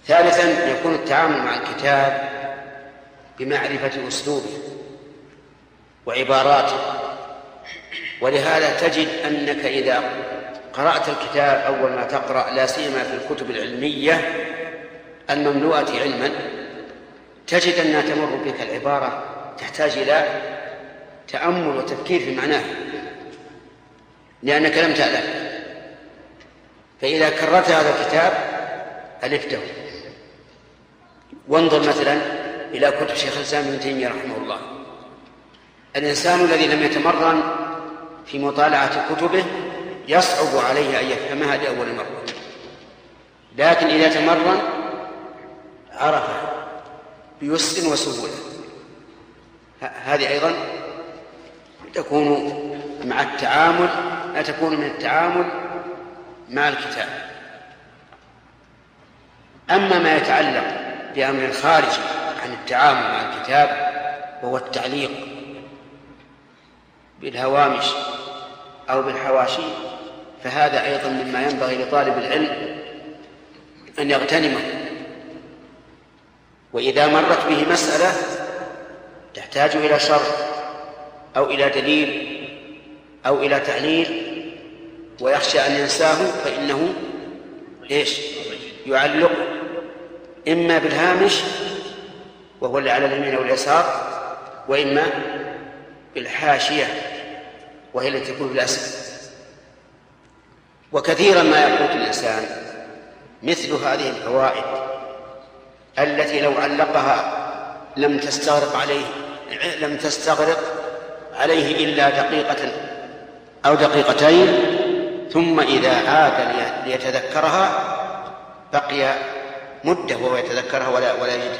ثالثا يكون التعامل مع الكتاب بمعرفة أسلوبه وعباراته، ولهذا تجد أنك إذا قرأت الكتاب أول ما تقرأ، لا سيما في الكتب العلمية المملوءة علما، تجد أنها تمر بك العبارة تحتاج إلى تأمل وتفكير في معناه، لأنك لم تعلم. فإذا كررت هذا الكتاب ألفته. وانظر مثلا إلى كتب شيخ الإسلام ابن تيمية رحمه الله. الإنسان الذي لم يتمرن في مطالعة كتبه يصعب عليه أن يفهمها لأول مرة، لكن إذا تمرن عرفها بيسر وسهولة. هذه أيضا تكون مع التعامل، لا تكون من التعامل مع الكتاب. أما ما يتعلق بأمر خارج عن التعامل مع الكتاب وهو التعليق بالهوامش أو بالحواشي، فهذا أيضا مما ينبغي لطالب العلم أن يغتنمه. وإذا مرت به مسألة تحتاج إلى شرح أو إلى دليل أو إلى تعليل ويخشى أن ينساه، فإنه يعلق إما بالهامش وهو اللي على اليمين أو اليسار، وإما بالحاشية وهي التي تكون بالأسفل. وكثيرا ما يفوت الإنسان مثل هذه الفوائد التي لو علقها لم تستغرق عليه إلا دقيقة أو دقيقتين، ثم إذا عاد ليتذكرها بقي مدة وهو يتذكرها ولا يجدها.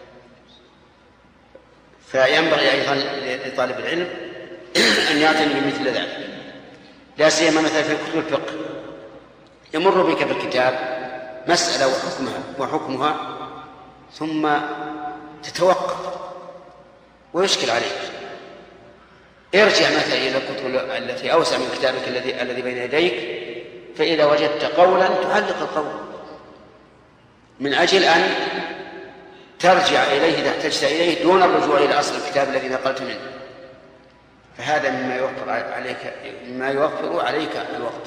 فينبغي أيضا لطالب العلم أن يعتني بمثل ذلك، لا سيما مثلا في كتب الفقه. يمر بك بالكتاب مسألة وحكمها ثم تتوقف ويشكل عليك. ارجع مثلا إلى الكتب التي أوسع من كتابك الذي بين يديك، فإذا وجدت قولا تعلق القول من أجل أن ترجع إليه إذا احتجت إليه دون الرجوع إلى أصل الكتاب الذي نقلت منه. فهذا مما يوفر عليك الوقت.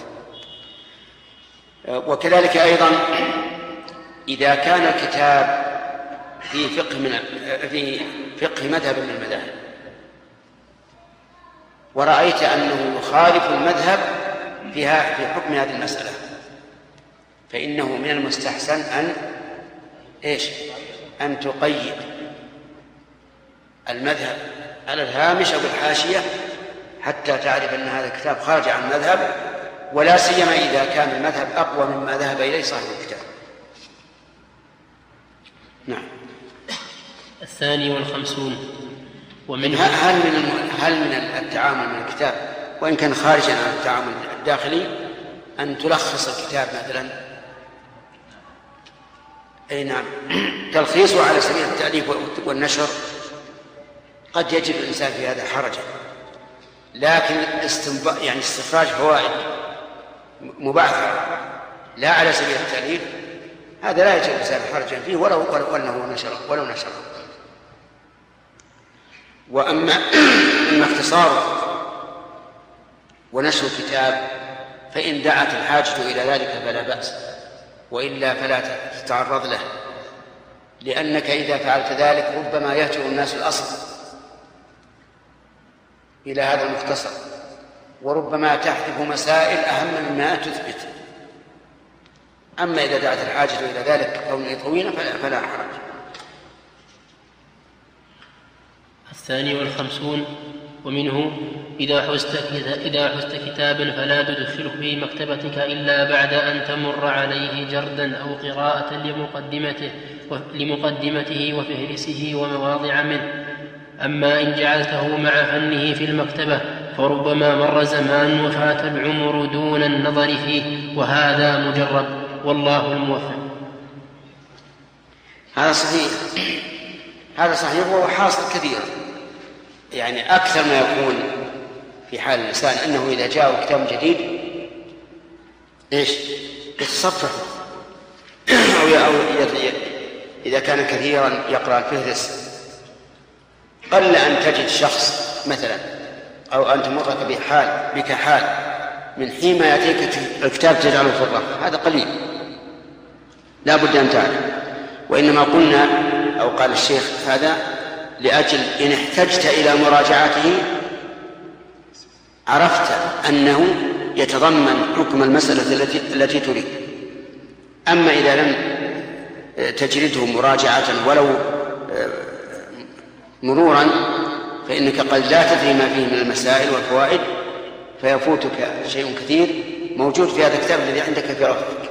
وكذلك أيضا إذا كان الكتاب في فقه مذهب من المذاهب ورأيت أنه يخالف المذهب في حكم هذه المسألة، فإنه من المستحسن أن تقيد المذهب على الهامش أو الحاشية حتى تعرف أن هذا الكتاب خارج عن المذهب، ولا سيما إذا كان المذهب أقوى مما ذهب إليه صاحب الكتاب. نعم. 52. هل من التعامل مع الكتاب وإن كان خارجا عن التعامل الداخلي أن تلخص الكتاب مثلا؟ أي نعم، تلخيصه على سبيل التأليف والنشر قد يجد الإنسان في هذا حرجا، لكن استخراج فوائد مبعثرة لا على سبيل التأليف هذا لا يجد الإنسان حرجا فيه ولو نشره. وأما اختصاره ونشر الكتاب فإن دعت الحاجة إلى ذلك فلا بأس، وإلا فلا تتعرض له، لأنك إذا فعلت ذلك ربما يهجر الناس الأصل إلى هذا المختصر، وربما تحذف مسائل أهم مما تثبت. أما إذا دعت الحاجة إلى ذلك كونه طويلا فلا حرج. 52. ومنه إذا حزت كتابا فلا تدخله في مكتبتك إلا بعد أن تمر عليه جردا أو قراءة لمقدمته وفهرسه ومواضع منه. أما إن جعلته مع فنه في المكتبة فربما مر زمان وفات العمر دون النظر فيه، وهذا مجرب، والله الموفق. هذا صحيح وهو حاصل كثير، يعني أكثر ما يكون في حال الإنسان أنه إذا جاء كتاب جديد يتصفح أو إذا كان كثيرا يقرأ الفهرس قل أن تجد شخص مثلا أو أن تمرك بك حال من حين ما يأتيك الكتاب تجعله في الرف، هذا قليل لا بد أن تعلم. وإنما قلنا أو قال الشيخ هذا لأجل إن احتجت إلى مراجعته عرفت أنه يتضمن حكم المسألة التي تريد. أما إذا لم تجرده مراجعة ولو مرورا فإنك قد لا تدري ما فيه من المسائل والفوائد فيفوتك شيء كثير موجود في هذا الكتاب الذي عندك في رفقك.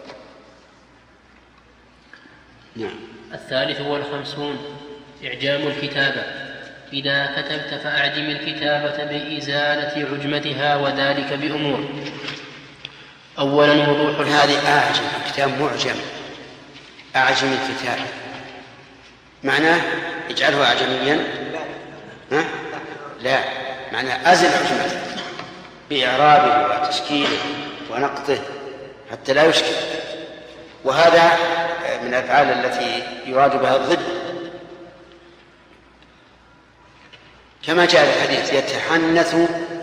نعم. 53 إعجام الكتابة. إذا كتبت فأعجم الكتابة بإزالة عجمتها، وذلك بأمور. أولا وضوح هذه أعجم الكتاب معجم، أعجم الكتاب معناه اجعله أعجميا؟ لا، معناه أزل عجمته بإعرابه وتشكيله ونقطه حتى لا يشكل. وهذا من الأفعال التي يراد بها الضد، كما جاء في الحديث يتحنث،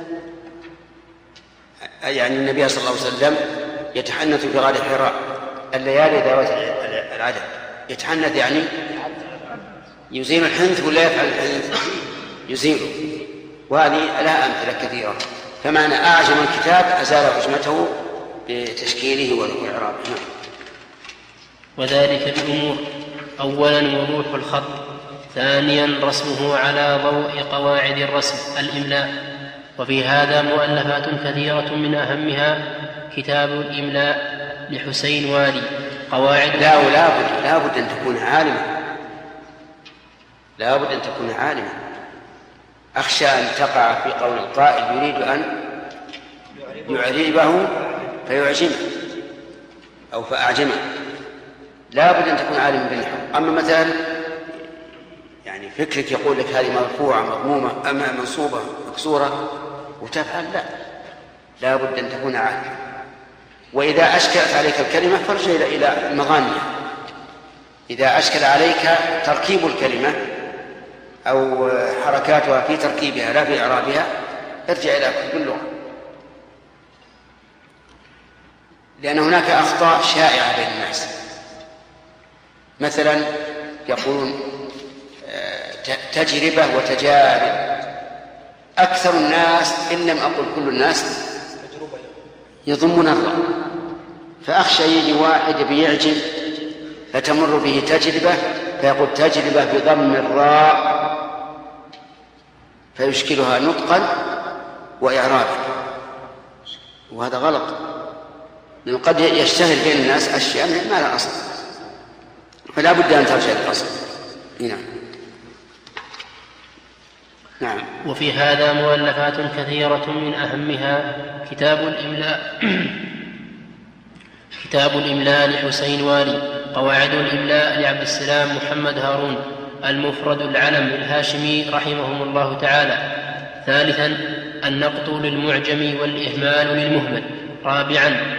يعني النبي صلى الله عليه وسلم يتحنث في غار حراء الليالي ذوات العدد. يتحنث يعني يزيل الحنث ولا يفعل الحنث؟ يزيله. وهذه لها أمثلة كثيرة. فمعنى أعجم الكتاب أزال عجمته بتشكيله وإعرابه. وذلك بأمور. أولا وضوح الخط. ثانيا رسمه على ضوء قواعد الرسم الإملاء. وفي هذا مؤلفات كثيرة، من أهمها كتاب الإملاء لحسين والي. قواعد لا بد أن تكون عالما، لا بد أن تكون عالما. أخشى أن تقع في قول القائل يريد أن يعربه فيعجمه أو فأعجمه. لا بد أن تكون عالما بالنحو. أما مثلا يعني فكرك يقول لك هذه مرفوعة مضمومة أما منصوبة مكسورة وتفعل، لا بد أن تكون عالما. وإذا أشكلت عليك الكلمة فارجع إلى مغانيها. إذا أشكل عليك تركيب الكلمة أو حركاتها في تركيبها لا في إعرابها ارجع إلى كتب اللغة، لأن هناك أخطاء شائعة بين الناس. مثلا يقولون تجربة وتجارب. أكثر الناس إن لم أقل كل الناس يضمون الراء، فأخشى يجي واحد بيعجب فتمر به تجربة فيقول تجربة بضم الراء فيشكلها نطقا وإعرابا، وهذا غلط. لأنه قد يشتهر بين الناس أشياء ما لها أصل، فلا بد أن ترجع للأصل. نعم. وفي هذا مؤلفات كثيرة، من أهمها كتاب الإملاء كتاب الإملاء لحسين والي. قواعد الإملاء لعبد السلام محمد هارون. المفرد العلم الهاشمي رحمهم الله تعالى. ثالثا النقط للمعجم والإهمال للمهمل. رابعا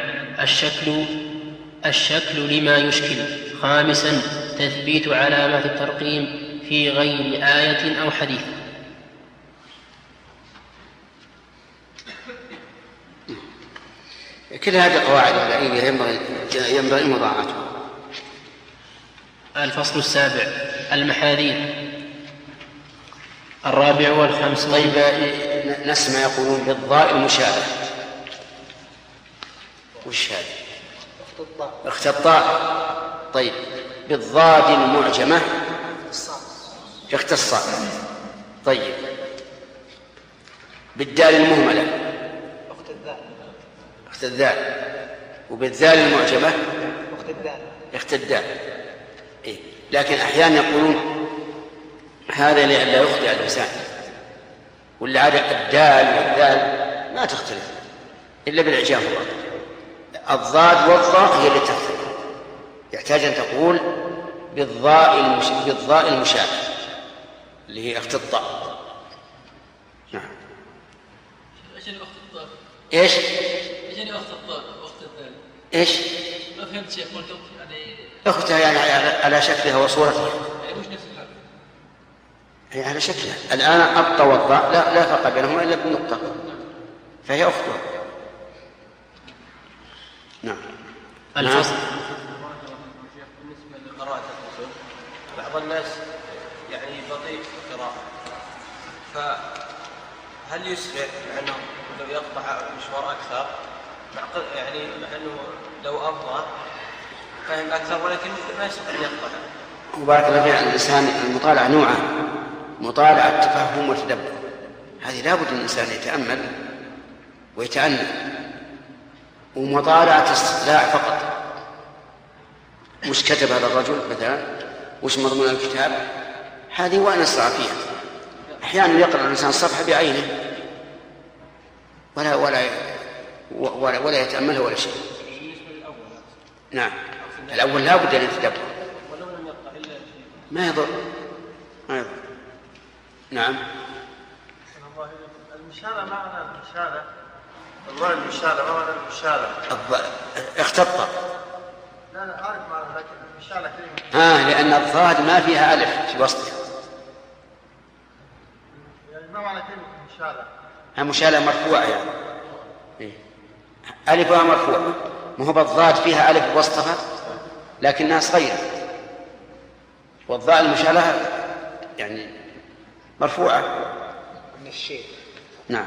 الشكل لما يشكل. خامسا تثبيت علامات الترقيم في غير آية أو حديث. كل هذه قواعد علمية ينبغي مراعاتها. الفصل السابع المحاذير. 54. طيب نسمع يقولون بالضاء المشابه. وش هذا؟ اختطاء. طيب بالضاد المعجمة اختصاء. طيب بالدال المهملة اخت الذال. وبالذال المعجمة اخت الدال. إيه؟ لكن أحيانا يقولون هذا لئلا يخطئ الإنسان، ولا عاد الدال والذال ما تختلف إلا بالإعجام فقط. الضاد والضاء هي اللي تختلف، يحتاج أن تقول بالضاء المشابه اللي هي اخت الطاء. نعم. ايش اخت الطاء؟ ايش؟ ايش اخت الطاء واخت الذال؟ ايش؟ ما فهمت شيخ، قلت يعني أختها يعني على شكلها وصورتها، يعني مش نفس الحرف. هي على شكلها. الآن الط والضاء لا فرق بينهما إلا بالنقطة، فهي أختها. نعم. الفصل. بالنسبة لقراءة الكتب بعض الناس يعني بطيء في القراءة، فهل يسرع مع أنه لو يقطع مشوار أكثر يعني مع أنه لو أفضل فهم أكثر ولكن ما يستطيع أن يقطع؟ وبارك الله فيك. الإنسان المطالعة نوعان: مطالعة تفهم وتدبر، هذه لا بد الإنسان يتأمل ويتأنى، ومطالعة استطلاع فقط، وش كتب هذا الرجل مثلا، وش مضمون الكتاب، هذه وأن أسرع فيها. أحيانا يقرأ الإنسان الصفحة بعينه ولا يتأملها ولا شيء. نعم، الأول لا بد أن يتدبر، ما يضر. نعم. المشالة معنى المشالة، الله المشالة ما معنى المشالة؟ اختطى. لا أعرف معنى، لكن المشالة كلمة لأن الضاد ما فيها ألف في وسطها. يعني ما معنى كلمة المشالة؟ المشالة مرفوعة يعني ألفها مرفوعة، ما هو بالضاد فيها ألف وسطها لكنها صغيرة، والضاء المشالة يعني مرفوعة من الشيء. نعم.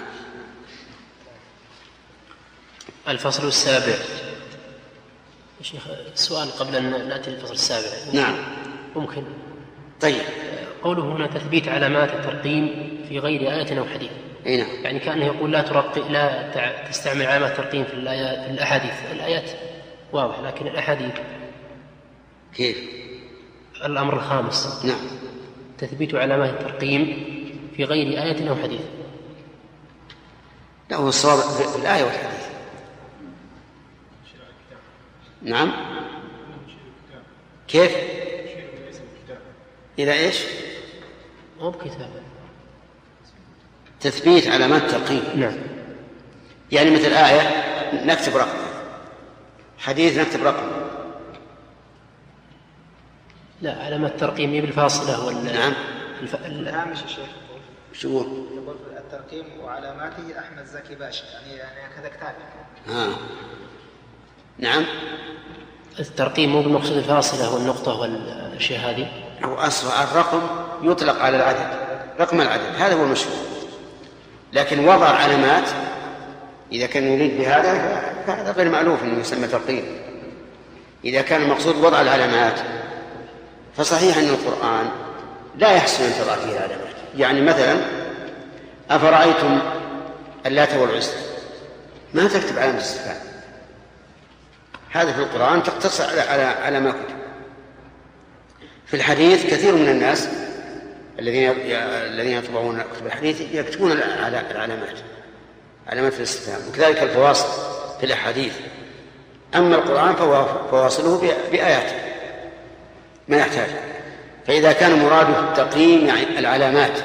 الفصل السابع. شيخ سؤال قبل أن نأتي للفصل السابع. نعم ممكن. طيب. قوله هنا تثبيت علامات الترقيم في غير آية أو حديث. نعم. يعني كأنه يقول لا تستعمل علامات الترقيم في الأحاديث. الآيات واضح، لكن الأحاديث كيف؟ الأمر الخامس. نعم. تثبيت علامات الترقيم في غير آية أو حديث. لا، هو الصواب في الآية والحديث. نعم. كيف؟ إذا إيش؟ مو بكتاب. تثبيت علامات الترقيم. نعم. يعني مثل آية نكتب رقم، حديث نكتب رقم. لا، علامات الترقيم هي بالفاصلة نعم. الهامش يا شيخ شو يقول؟ يقول الترقيم وعلاماته أحمد زكي باشا، يعني كذا كتاب. نعم. الترقيم مو بالمقصود الفاصلة والنقطة والأشياء هذه. هو أصلا الرقم يطلق على العدد، رقم العدد هذا هو المشهور، لكن وضع علامات إذا كان يريد بهذا فهذا غير مألوف أنه يسمى ترقيم. إذا كان المقصود وضع العلامات فصحيح أن القرآن لا يحسن أن تضع فيه العلامات. يعني مثلا أفرأيتم اللات والعزى، ما تكتب علامة استفهام، هذا في القرآن تقتصر على ما كتب. في الحديث كثير من الناس الذين يطبعون كتب الحديث يكتبون العلامات، علامات الاستفهام، وكذلك الفواصل في الأحاديث. أما القرآن فواصله بآيات ما يحتاج. فإذا كان مراده التقييم يعني العلامات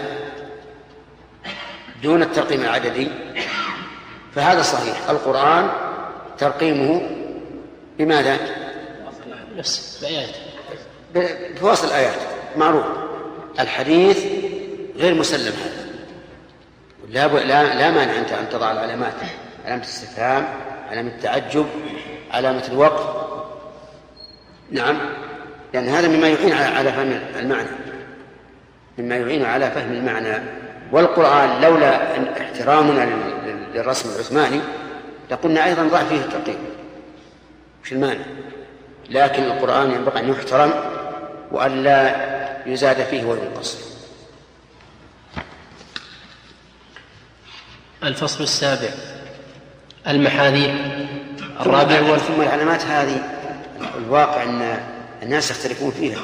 دون الترقيم العددي فهذا صحيح. القرآن ترقيمه بماذا؟ نفس الآيات، بفواصل الآيات معروف. الحديث غير مسلم هذا، لا مانع أنت أن تضع العلامات، علامة الاستفهام، علامة التعجب، علامة الوقف. نعم، لأن هذا مما يعين على فهم المعنى، مما يعين على فهم المعنى. والقرآن لولا احترامنا للرسم العثماني لقلنا أيضا ضع فيه الترقيم، مش المانع، لكن القرآن ينبغي أن يحترم وأن لا يزاد فيه وينقص. الفصل السابع. المحاذير. الرابع ثم العلامات هذه الواقع أن الناس يختلفون فيها،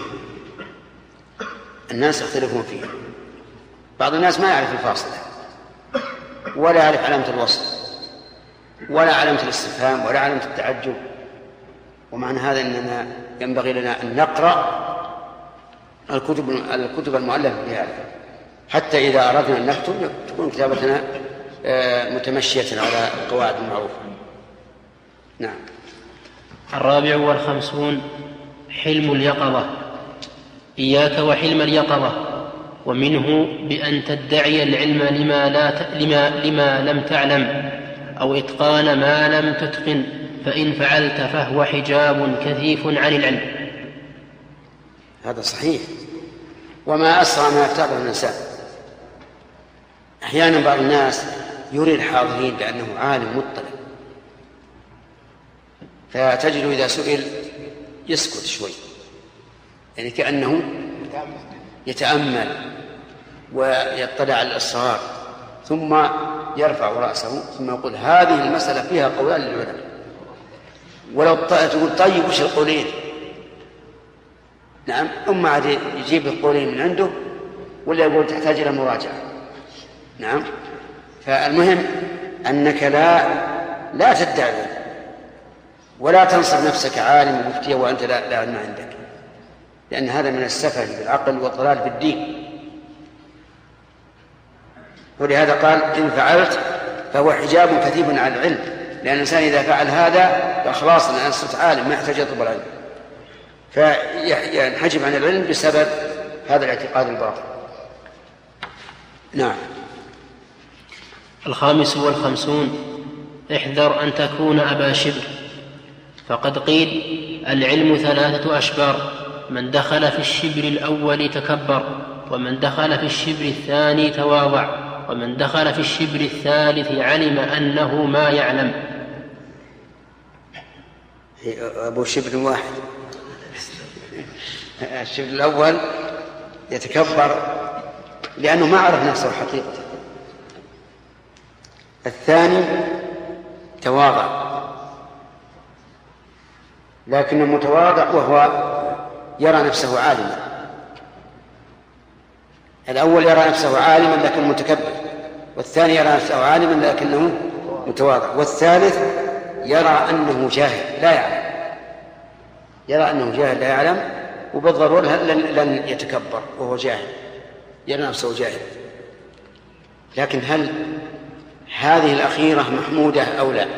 بعض الناس ما يعرف الفاصلة ولا يعرف علامة الوصل ولا علامة الاستفهام ولا علامة التعجب. ومعنى هذا أننا ينبغي لنا أن نقرأ الكتب المؤلفة بهذا، حتى إذا أردنا أن نكتب تكون كتابتنا متمشية على القواعد المعروفة. نعم. 54 حلم اليقظة. إياك وحلم اليقظة، ومنه بأن تدعي العلم لما لم تعلم، أو إتقان ما لم تتقن، فإن فعلت فهو حجاب كثيف عن العلم. هذا صحيح. وما أسرع ما يفتعله الإنسان. أحيانا بعض الناس يري الحاضرين بأنه عالم مطلع، فتجد إذا سئل يسكت شوي، يعني كأنه يتأمل ويطلع على الأسرار، ثم يرفع رأسه ثم يقول هذه المسألة فيها قولان للعلماء. ولو تقول طيب وش القولين؟ نعم، عاد يجيب القولين من عنده، ولا يقول تحتاج إلى مراجعة. نعم. فالمهم أنك لا تدعي ولا تنصب نفسك عالم مفتي وأنت لا علم عندك، لأن هذا من السفه بالعقل والضلال في الدين. ولهذا قال إن فعلت فهو حجاب كثيف عن العلم، لأن الإنسان إذا فعل هذا فخلاص أنا صرت عالم ما يحتاج يطلب العلم، فينحجب عن العلم بسبب هذا الاعتقاد الباطل. نعم. 55 احذر أن تكون أبا شبر، فقد قيل العلم 3 أشبار، من دخل في الشبر الأول تكبر، ومن دخل في الشبر الثاني تواضع، ومن دخل في الشبر الثالث علم أنه ما يعلم. أبو شبر واحد. الشبر الأول يتكبر لأنه ما عرف نفسه حقيقة، الثاني تواضع لكنه متواضع وهو يرى نفسه عالما. الأول يرى نفسه عالما لكن متكبر، والثاني يرى نفسه عالما لكنه متواضع، والثالث يرى أنه جاهل لا يعلم، يرى أنه جاهل لا يعلم، وبالضرورة لن يتكبر وهو جاهل، يرى نفسه جاهل. لكن هل هذه الأخيرة محمودة أو لا؟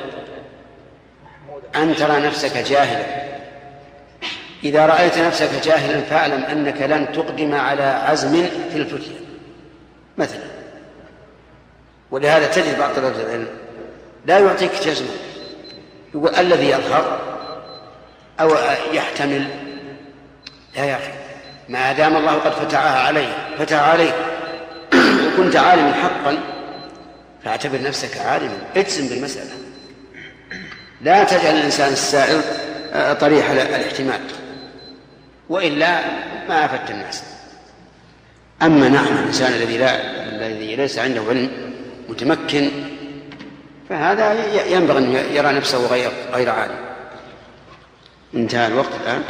أن ترى نفسك جاهلا. إذا رأيت نفسك جاهلا فاعلم أنك لن تقدم على عزم في الفتية مثلا. ولهذا تجد بعض طلبة العلم لا يعطيك جزما، يقول الذي يظهر أو يحتمل. لا يا أخي، ما دام الله قد فتح عليه وكنت عالما حقا فاعتبر نفسك عالما، اجزم بالمسألة، لا تجعل الإنسان السائل طريح الاحتمال، وإلا ما أفدت الناس. أما نعم الإنسان الذي ليس عنده علم متمكن فهذا ينبغي أن يرى نفسه غير عالم. انتهى الوقت الآن.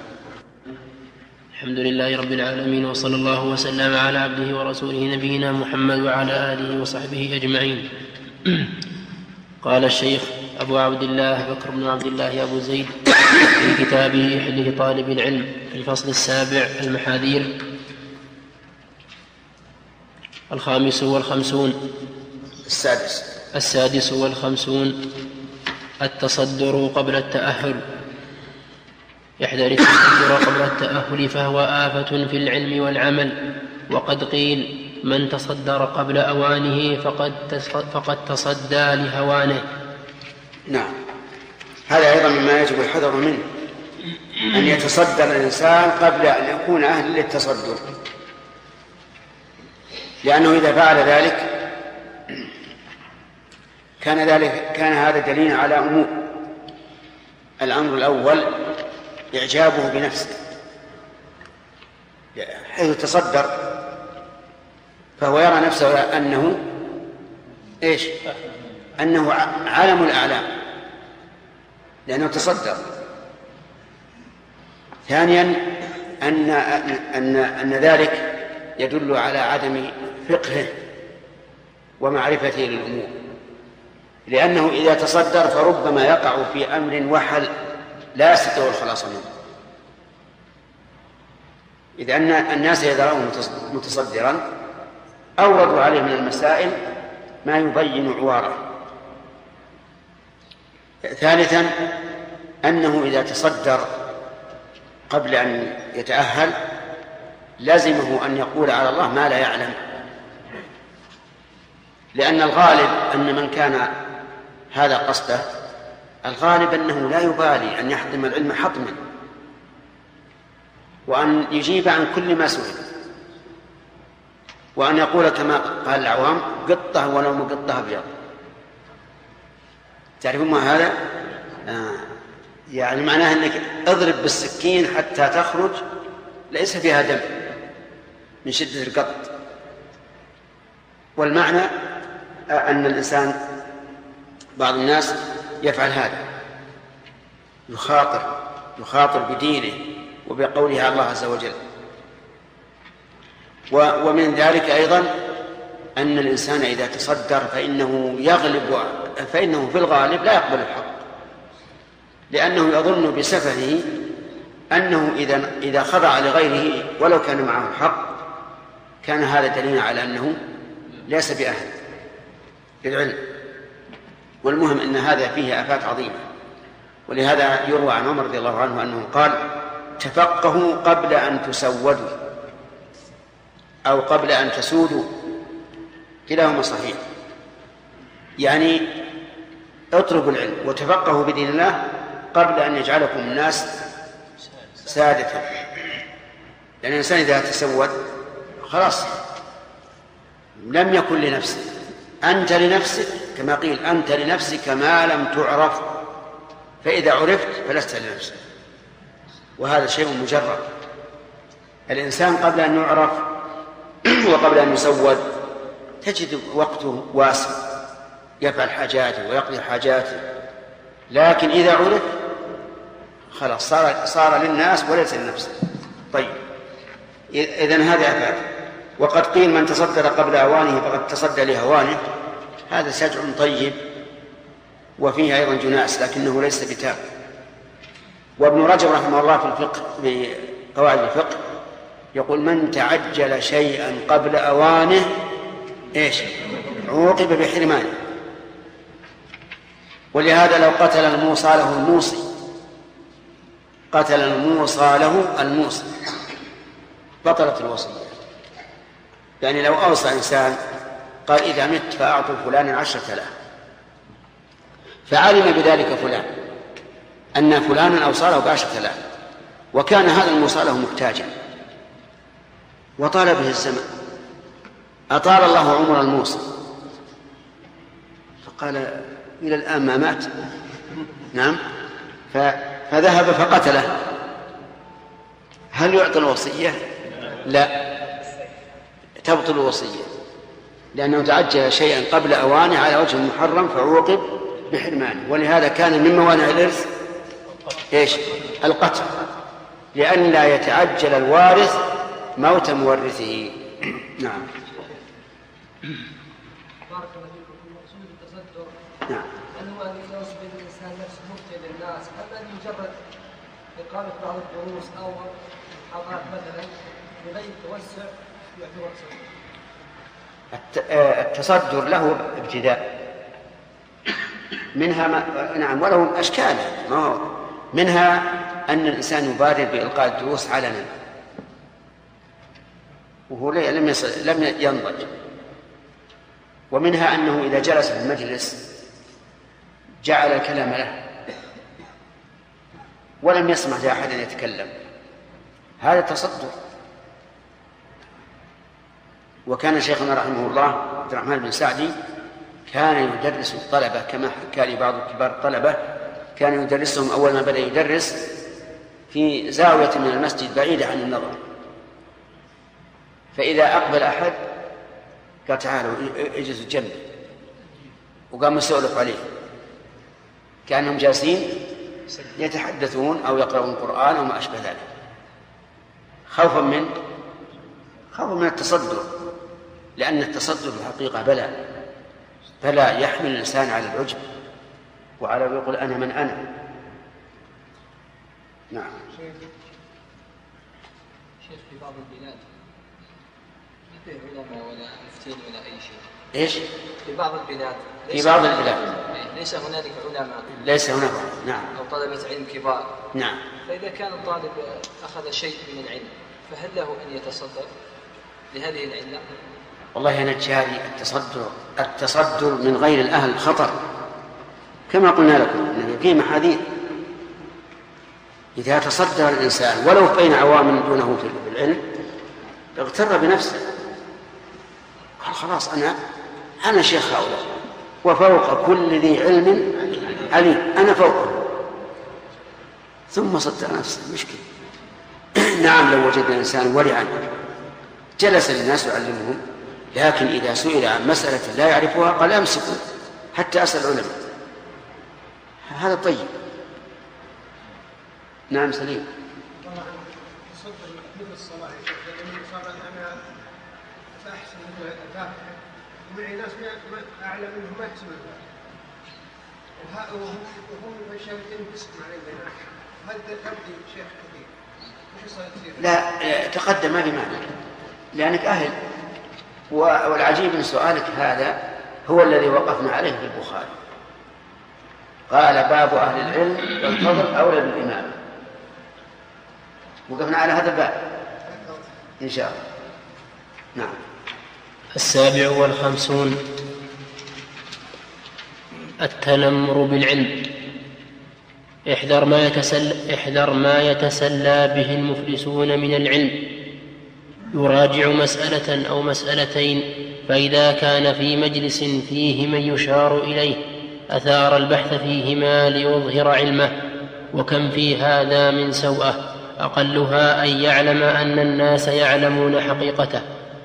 الحمد لله رب العالمين، وصلى الله وسلم على عبده ورسوله نبينا محمد وعلى آله وصحبه أجمعين. قال الشيخ أبو عبد الله بكر بن عبد الله أبو زيد في كتابه حله طالب العلم في الفصل 7 المحاذير. 55 السادس 50 التصدر قبل التأهل. يحذر التصدر قبل التأهل فهو آفة في العلم والعمل، وقد قيل من تصدر قبل أوانه فقد تصدى لهوانه. نعم، هذا أيضا مما يجب الحذر منه، أن يتصدر الإنسان قبل أن يكون أهلا للتصدر، لأنه إذا فعل ذلك كان هذا دليلا على أمور. الأمر الأول إعجابه بنفسه، حيث تصدر فهو يرى نفسه أنه عالم الأعلام لأنه تصدر. ثانيا أن ذلك يدل على عدم فقهه ومعرفته للأمور، لأنه إذا تصدر فربما يقع في أمر وحل لا يستطيع الخلاص منه. إذا أن الناس إذا رأوا متصدرا أوردوا عليه من المسائل ما يبين عواره. ثالثا أنه إذا تصدر قبل أن يتأهل لازمه أن يقول على الله ما لا يعلم، لأن الغالب أن من كان هذا قصده الغالب أنه لا يبالي أن يحطم العلم حطما وأن يجيب عن كل ما سئل، وأن يقول كما قال العوام قطة ولو مقطة أبيض. تعرفون ما هذا؟ يعني معناه أنك اضرب بالسكين حتى تخرج ليس فيها دم من شدة القط. والمعنى أن الإنسان بعض الناس يفعل هذا، يخاطر بدينه وبقوله على الله عز وجل. ومن ذلك أيضا أن الإنسان إذا تصدر فإنه في الغالب لا يقبل الحق، لأنه يظن بسفهه أنه إذا خضع لغيره ولو كان معه الحق كان هذا دليلا على أنه ليس بأهل للعلم. والمهم أن هذا فيه آفات عظيمة. ولهذا يروى عن عمر رضي الله عنه أنه قال: تفقهوا قبل أن تسودوا أو قبل أن تسودوا، كلاهما صحيح. يعني اطلبوا العلم وتفقهوا بدين الله قبل أن يجعلكم الناس سادة، لأن الإنسان إذا تسود خلاص لم يكن لنفسه. أنت لنفسك كما قيل أنت لنفسك ما لم تعرف، فإذا عرفت فلست لنفسك، وهذا شيء مجرد. الإنسان قبل أن يعرف وقبل أن يسود تجد وقته واسع يفعل حاجاته ويقضي حاجاته، لكن إذا عرف خلاص صار للناس وليس لنفسه. طيب، إذن هذه آفات. وقد قيل من تصدر قبل أوانه فقد تصدى لهوانه، هذا سجع طيب وفيه أيضا جناس لكنه ليس بتام. وابن رجب رحمه الله في الفقه بقواعد الفقه يقول: من تعجل شيئا قبل أوانه عوقب بحرمانه. ولهذا لو قتل الموصى له الموصي بطلت الوصية. يعني لو أوصى إنسان قال: إذا مت فأعطوا فلانا 10,000، فعلم بذلك فلان أن فلانا أوصى له ب10,000، وكان هذا الموصى له محتاجا وطال به الزمن، أطال الله عمر الموصى، فقال: إلى الآن ما مات. نعم، فذهب فقتله. هل يعطي الوصية؟ لا، تبطل الوصية، لأنه تعجل شيئا قبل أوانه على وجه محرم فعوقب بحرمانه. ولهذا كان من موانع الإرث القتل، لأن لا يتعجل الوارث موت مورثه. نعم. بارك الله فيكم. المقصود بالتصدر نعم. هل هو أن ينصب الإنسان نفسه مفتي للناس، أم أن مجرد إقامة بعض الدروس أو محاضرات مثلا بغير توسع يعتبر التصدر له ابتداء منها نعم، وله أشكال. منها أن الإنسان يبادر بإلقاء الدروس علنا وهو لم ينضج. ومنها أنه إذا جلس في المجلس جعل الكلام له ولم يسمح لأحد أن يتكلم، هذا تصدر. وكان شيخنا رحمه الله عبد الرحمن بن سعدي كان يدرس الطلبة كما حكى لي بعض كبار الطلبة، كان يدرسهم أول ما بدأ يدرس في زاوية من المسجد بعيدة عن النظر، فإذا أقبل أحد قال: تعالوا اجلسوا جنبي، وقام يسولف عليه كأنهم جالسين يتحدثون أو يقرؤون القرآن أو ما أشبه ذلك، خوفا من التصدر. لأن التصدر في الحقيقة بلاء يحمل الإنسان على العجب وعلى يقول أنا من أنا. نعم. شيخ، في بعض البلاد علماء ولا مفتين ولا أي شيء. إيش؟ في بعض البلاد. في بعض البلاد. ليس هنالك علماء. ليس هناك. نعم. أو طلبة علم كبار. نعم. فإذا كان الطالب أخذ شيء من العلم فهل له أن يتصدر لهذه العلة؟ والله أنا جاري التصدر من غير الأهل خطر، كما قلنا لكم إن في محاذير. إذا تصدر الإنسان ولو بين عوام دونه في العلم اغتر بنفسه، قال خلاص أنا شيخ هؤلاء وفوق كل ذي علم عليم، أنا فوقه، ثم صدق نفسه. مشكلة. نعم، لو وجد الإنسان ورعا جلس للناس يعلمهم، لكن إذا سئل عن مسألة لا يعرفها قال أمسكوا حتى أسأل العلماء. هذا طيب. نعم سليم. تصدر مثل الصلاة لأنه صار أنا أحسن من الفاتحة ومعي ناس ما أعلم منهم ما يحسن الفاتحة وهم في الشهادتين بيسمع علينا. هذا تبدي شيخ كثير. وش يصير؟ لا تقدم ما بمعنى لأنك أهل. والعجيب من سؤالك هذا هو الذي وقفنا عليه في البخاري، قال باب أهل العلم والفضل أولى بالإمام. وقفنا على هذا الباب إن شاء الله. نعم. 57 التنمر بالعلم. احذر ما يتسلى به المفلسون من العلم، يراجع مسألة أو مسألتين، فإذا كان في مجلس فيه من يشار إليه أثار البحث فيهما ليظهر علمه، وكم في هذا من سوءة، أقلها أن يعلم أن الناس يعلمون حقيقته.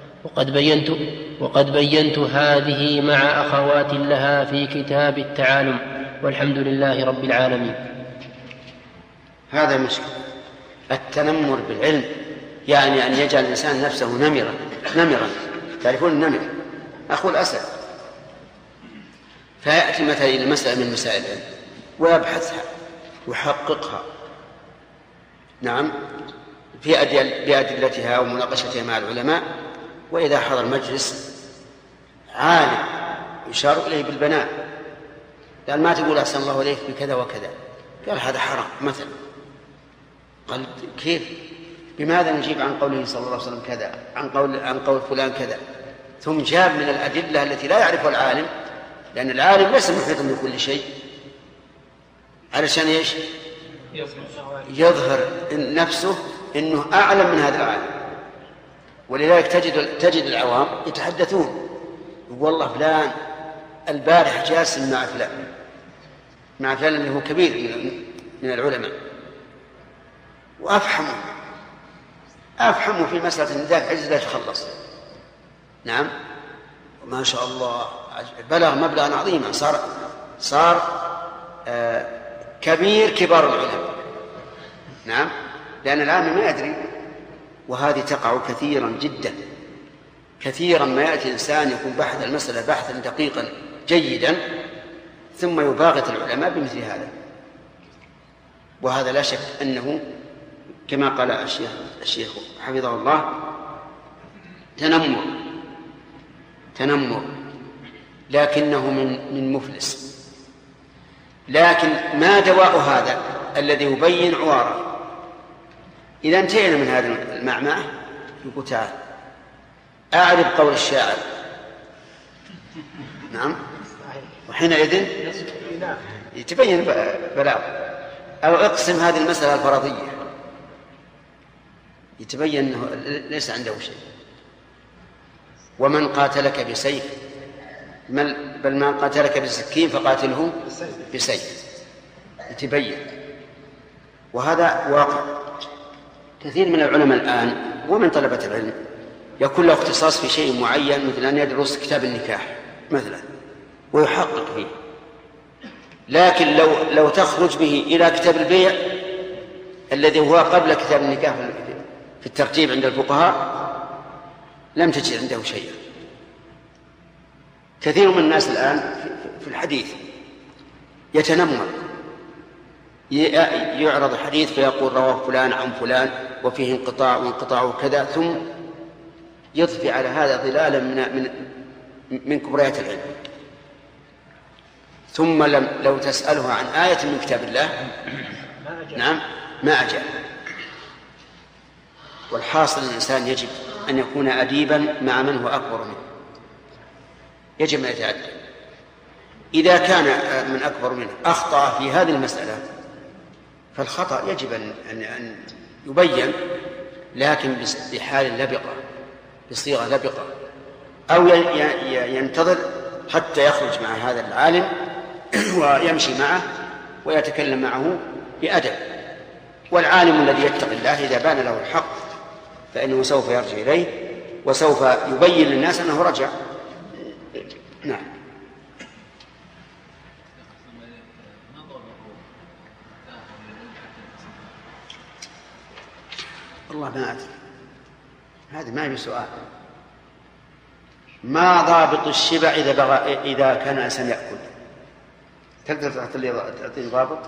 وقد بينت هذه مع أخوات لها في كتاب التعالم، والحمد لله رب العالمين. هذا مشكل. التنمر بالعلم يعني أن يجعل الإنسان نفسه نمرا. تعرفون النمر أخو الأسد، فيأتي مثلا إلى مسألة من مسائل العلم ويبحثها ويحققها، نعم، بأدلتها ومناقشتها مع العلماء. وإذا حضر مجلس عالم يشار إليه بالبنان، قال ما تقول أحسن الله إليك بكذا وكذا، قال هذا حرام مثلا، قال كيف؟ بماذا نجيب عن قوله صلى الله عليه وسلم كذا، عن قول فلان كذا، ثم جاب من الأدلة التي لا يعرفها العالم، لأن العالم ليس محيطا بكل شيء، علشان ايش؟ يظهر نفسه انه اعلم من هذا العالم. ولذلك تجد العوام يتحدثون، والله فلان البارح جالس مع فلان اللي هو كبير من العلماء، وأفحموا في مسألة ذاك عجز لا يتخلص. نعم، ما شاء الله بلغ مبلغا عظيما، صار كبار العلماء. نعم، لأن العام ما يدري. وهذه تقع كثيرا جدا. كثيرا ما يأتي إنسان يكون بحث المسألة بحثا دقيقا جيدا ثم يباغت العلماء بمثل هذا. وهذا لا شك أنه كما قال الشيخ حفظه الله تنمر، لكنه من مفلس. لكن ما دواء هذا الذي يبين عواره؟ إذا انتهينا من هذا المعمعة يقول تعال أعرف قول الشاعر، نعم، وحينئذ يتبين بلاغ، أو اقسم هذه المسألة الفرضية يتبين أنه ليس عنده شيء. ومن قاتلك بسيف بل من قاتلك بسكين فقاتله بسيف، يتبين. وهذا واقع. كثير من العلماء الآن ومن طلبة العلم يكون له اختصاص في شيء معين، مثل أن يدرس كتاب النكاح مثلا ويحقق فيه، لكن لو تخرج به إلى كتاب البيع الذي هو قبل كتاب النكاح في الترتيب عند الفقهاء لم تجد عنده شيئا. كثير من الناس الآن في الحديث يتنمر، يعرض حديث فيقول رواه فلان عن فلان وفيه انقطاع وانقطاع وكذا، ثم يضفي على هذا ظلالا من كبريات العلم. ثم لو تسأله عن آية من كتاب الله نعم ما أجاب. والحاصل الإنسان يجب أن يكون أديبا مع من هو أكبر منه، يجب أن يتأدب. إذا كان من أكبر منه أخطأ في هذه المسألة فالخطأ يجب أن يبين، لكن بحال لبقة، بصيغة لبقة، أو ينتظر حتى يخرج مع هذا العالم ويمشي معه ويتكلم معه بأدب. والعالم الذي يتقي الله إذا بان له الحق فإنه سوف يرجع إليه وسوف يبين للناس أنه رجع. نعم. والله ما أدري، هذا ما هي سؤال. ما ضابط الشبع إذا كان الإنسان يأكل؟ تقدر تعطيني ضابط؟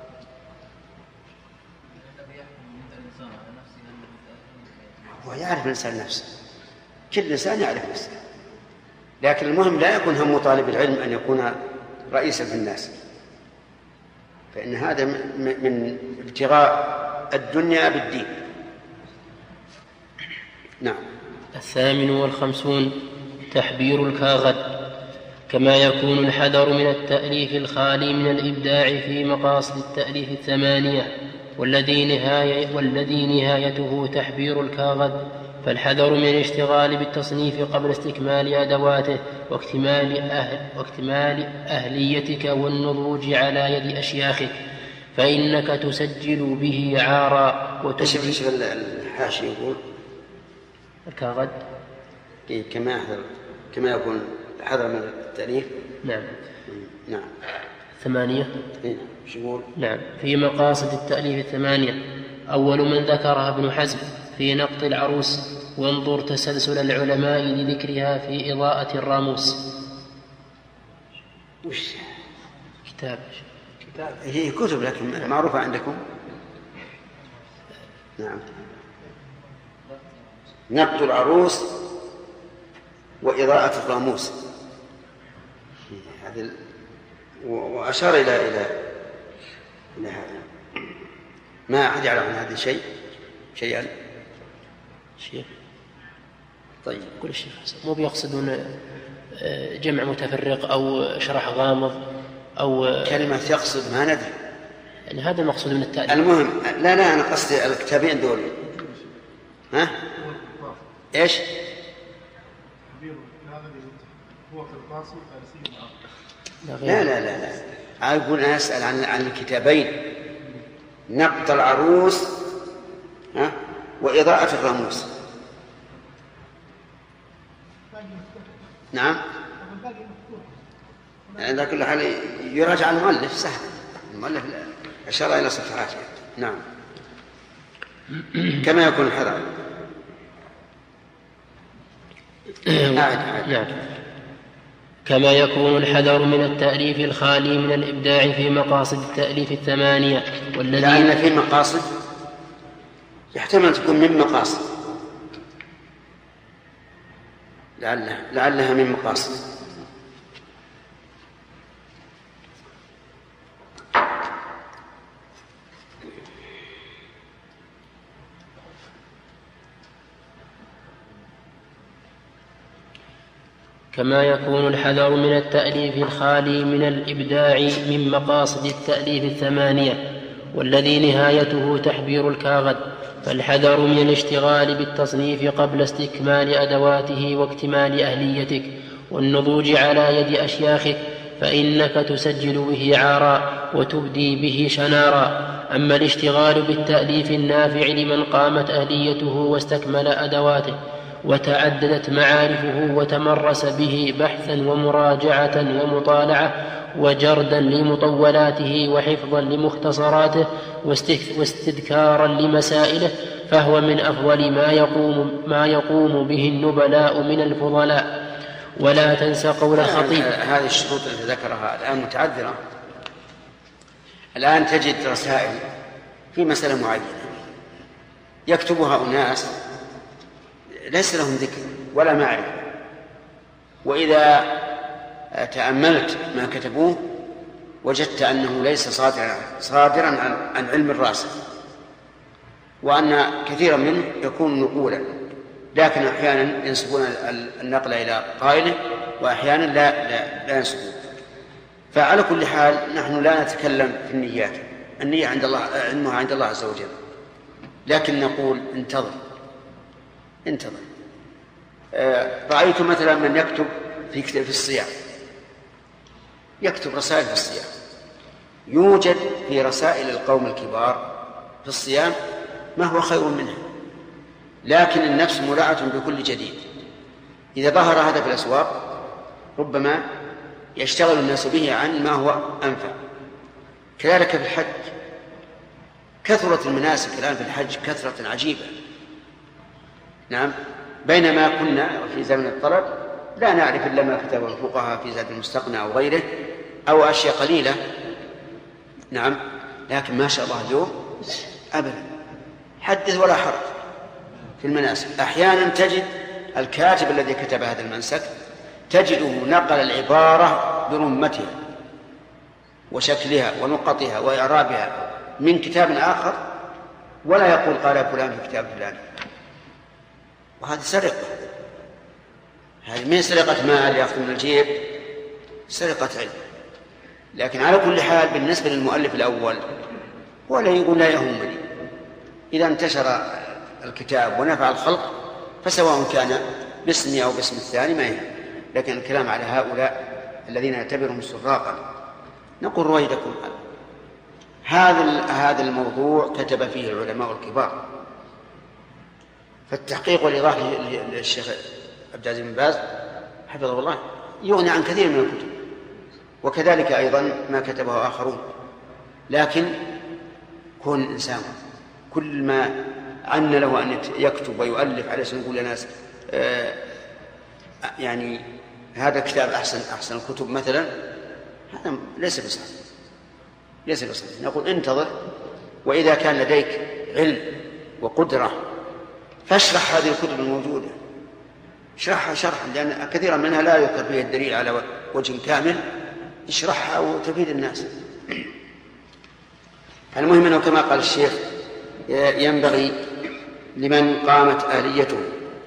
هو يعرف الإنسان نفسه، كل إنسان يعرف نفسه، لكن المهم لا يكون هم طالب العلم أن يكون رئيسا في الناس، فإن هذا من ابتغاء الدنيا بالدين. نعم. 58 تحبير الكاغد. كما يكون الحذر من التأليف الخالي من الإبداع في مقاصد التأليف 8 والذي نهايته تحبير الكاغد، فالحذر من الاشتغال بالتصنيف قبل استكمال أدواته واكتمال أهليتك والنضوج على يد أشياخك، فإنك تسجل به عارا وتشبه الحاشي يقول الكاغد كما يكون الحذر من التأليف. نعم. نعم. 8 شو يقول؟ نعم. في مقاصد التأليف 8 أول من ذكرها ابن حزم في نقط العروس، وانظر تسلسل العلماء لذكرها في إضاءة الراموس. وش كتاب هي كتب لكن معروفة عندكم. نعم. نقط العروس وإضاءة الراموس، وأشار إلى هذا. ما أحد يعلم عن هذا شيئا. طيب كل شيء مو بيقصدون جمع متفرق أو شرح غامض أو كلمة يقصد ما ندري، يعني هذا المقصود من التأليف. المهم لا أنا قصدي الكتابين دول. ها إيش؟ لا أقول أنا أسأل عن الكتابين، نقط العروس وإضاءة الراموس. نعم. على كل حال يراجع المؤلف سهل، المؤلف أشار إلى صفحاته. نعم. كما يكون الحذر. نعم. كما يكون الحذر من التأليف الخالي من الإبداع في مقاصد التأليف 8 لأن في مقاصد يحتمل تكون من مقاصد، لعلها من مقاصد. كما يكون الحذر من التأليف الخالي من الإبداع من مقاصد التأليف 8 والذي نهايته تحبير الكاغد، فالحذر من الاشتغال بالتصنيف قبل استكمال أدواته واكتمال أهليتك والنضوج على يد أشياخك، فإنك تسجل به عارا وتبدي به شنارا. أما الاشتغال بالتأليف النافع لمن قامت أهليته واستكمل أدواته وتعددت معارفه وتمرس به بحثا ومراجعة ومطالعة وجردا لمطولاته وحفظا لمختصراته واستذكارا لمسائله، فهو من أفضل ما يقوم به النبلاء من الفضلاء. ولا تنسى قول الخطيب. هذه الشروط التي ذكرها الآن متعذرة. الآن تجد رسائل في مسألة معينة يكتبها أناس ليس لهم ذكر ولا معرفة. وإذا تأملت ما كتبوه وجدت أنه ليس صادرا عن علم الراسخ، وأن كثيرا منه يكون نقولا، لكن أحيانا ينسبون النقل إلى قائله وأحيانا لا ينسبون. فعلى كل حال نحن لا نتكلم في النيات، النية عند الله، علمها عند الله عز وجل، لكن نقول انتظر. رأيت مثلا من يكتب في الصيام، يكتب رسائل في الصيام. يوجد في رسائل القوم الكبار في الصيام ما هو خير منها، لكن النفس مولعة بكل جديد. إذا ظهر هذا في الأسواق ربما يشتغل الناس به عن ما هو أنفع. كذلك في الحج، كثرت المناسك الآن في الحج كثرة عجيبة. نعم، بينما كنا في زمن الطلب لا نعرف إلا ما كتبه الفقهاء في زاد المستقنع أو غيره أو أشياء قليلة. نعم، لكن ما شاء الله اليوم أبدا حدث ولا حرج في المناسك. أحيانا تجد الكاتب الذي كتب هذا المنسك تجده نقل العبارة برمتها وشكلها ونقطها وإعرابها من كتاب آخر، ولا يقول قال فلان في كتاب فلان. وهذه سرقة، هذه من سرقة مال يأخذ من الجيب، سرقة علم. لكن على كل حال بالنسبة للمؤلف الأول ولا يقول لا يهمني إذا انتشر الكتاب ونفع الخلق فسواء كان باسمي أو باسم الثاني ما يهم. لكن الكلام على هؤلاء الذين نعتبرهم سراقا نقول رويدكم. هذا الموضوع كتب فيه العلماء الكبار، فالتحقيق والإيضاح للشيخ عبد العزيز بن باز حفظه الله يغني عن كثير من الكتب، وكذلك أيضا ما كتبه آخرون. لكن كون الإنسان كل ما عنا له أن يكتب ويؤلف على سنة نقول لناس يعني هذا كتاب أحسن الكتب مثلا، هذا ليس بصحيح. نقول انتظر، وإذا كان لديك علم وقدرة فاشرح هذه الكتب الموجودة، اشرحها شرحا، لأن كثيرا منها لا يذكر فيها الدليل على وجه كامل، اشرحها وتفيد الناس. المهم أنه كما قال الشيخ ينبغي لمن قامت آليته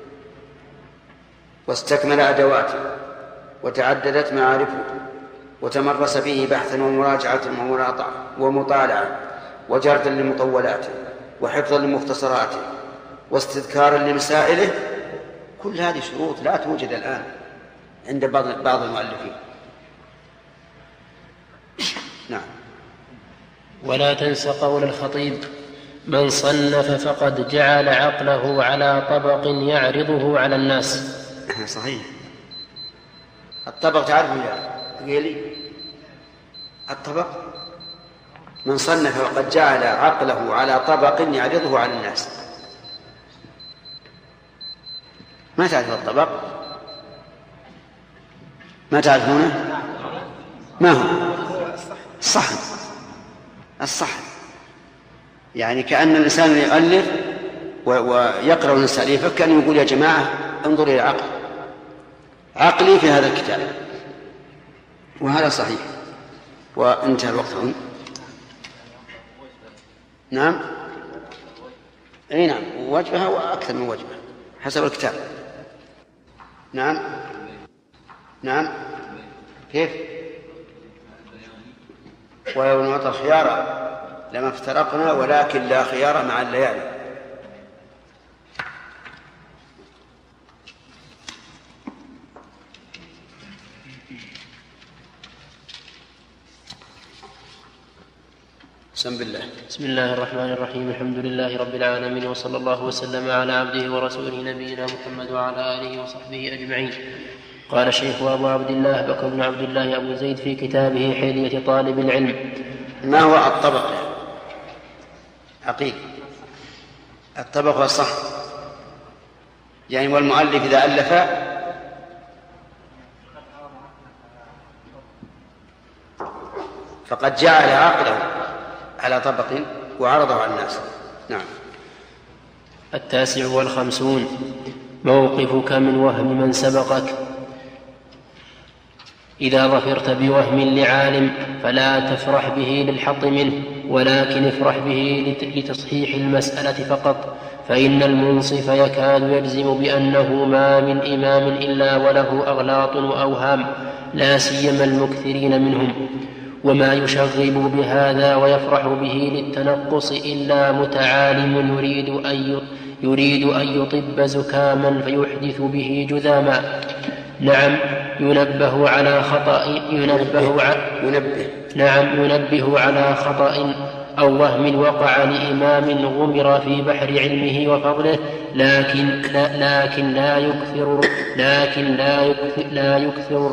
واستكمل أدواته وتعددت معارفه وتمرس به بحثا ومراجعة ومطالعة وجردا لمطولاته وحفظا لمختصراته واستذكارا لمسائله، كل هذه شروط لا توجد الآن عند بعض المؤلفين. نعم. ولا تنس قول الخطيب: من صنف فقد جعل عقله على طبق يعرضه على الناس. صحيح. الطبق تعرفه يا قيلي؟ الطبق من صنف فقد جعل عقله على طبق يعرضه على الناس. ما تعرف الطبق؟ ما تعرفونه؟ ما هو؟ الصحن. يعني كأن الإنسان يؤلف ويقرأ الناس تأليفه كأنه يقول يا جماعة انظر إلى عقلي في هذا الكتاب، وهذا صحيح. وانتهى الوقت. نعم، اي نعم، وجبها واكثر من وجبه حسب الكتاب. نعم كيف؟ ولو نعطى الخيار لما افترقنا ولكن لا خيار مع الليالي. بسم الله الرحمن الرحيم. الحمد لله رب العالمين، وصلى الله وسلم على عبده ورسوله نبينا محمد وعلى آله وصحبه أجمعين. قال الشيخ أبو عبد الله بكر بن عبد الله أبو زيد في كتابه حلية طالب العلم: ما هو الطبق؟ حقيقي الطبق هو الصح، يعني والمؤلف إذا ألف فقد جعل عقله على طبق وعرضه على الناس. نعم. 59. موقفك من وهم من سبقك. إذا ظفرت بوهم لعالم فلا تفرح به للحظ منه، ولكن افرح به لتصحيح المسألة فقط، فإن المنصف يكاد يجزم بأنه ما من إمام إلا وله أغلاط وأوهام، لا سيما المكثرين منهم، وما يشغب بهذا ويفرح به للتنقص إلا متعالم يريد أن يطب زكاما فيحدث به جذاما. نعم ينبه على خطأ أو وهم وقع لإمام غمر في بحر علمه وفضله، لكن لا يكثر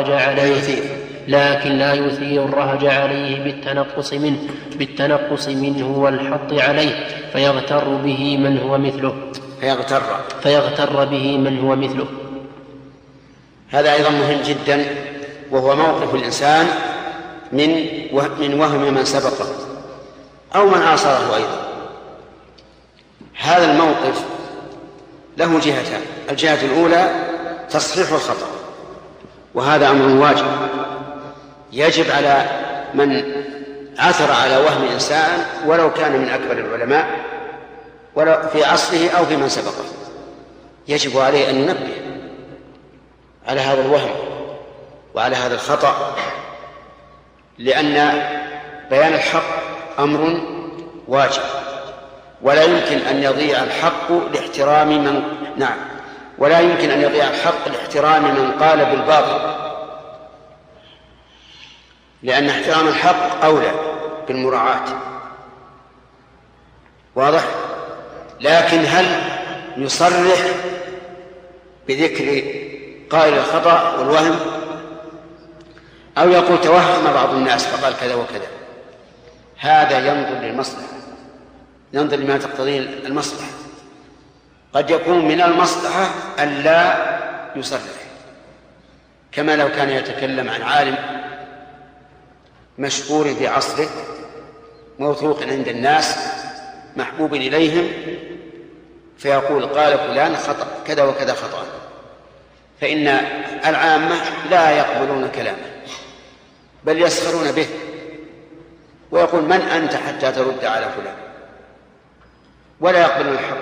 الرهج عليه بالتنقص منه والحط عليه، فيغتر به من هو مثله. هذا أيضا مهم جدا، وهو موقف الإنسان من وهم من سبقه أو من عاصره أيضا. هذا الموقف له جهتان: الجهة الأولى تصحيح الخطأ، وهذا أمر واجب يجب على من عثر على وهم إنسان ولو كان من أكبر العلماء ولو في عصره أو في من سبقه، يجب عليه أن ينبه على هذا الوهم وعلى هذا الخطأ، لأن بيان الحق أمر واجب، ولا يمكن أن يضيع الحق لاحترام من قال بالباطل، لأن احترام الحق أولى بالمراعاة. واضح؟ لكن هل يصرح بذكر قائل الخطأ والوهم، أو يقول توهم بعض الناس فقال كذا وكذا؟ هذا ينظر للمصلحة، ينظر لما تقتضيه المصلحة. قد يكون من المصلحة ألا يصرح، كما لو كان يتكلم عن عالم مشهور في عصره موثوق عند الناس محبوب إليهم، فيقول قال فلان خطأ كذا وكذا خطأ، فإن العامة لا يقبلون كلامه بل يسخرون به، ويقول من أنت حتى ترد على فلان، ولا يقبلون الحق.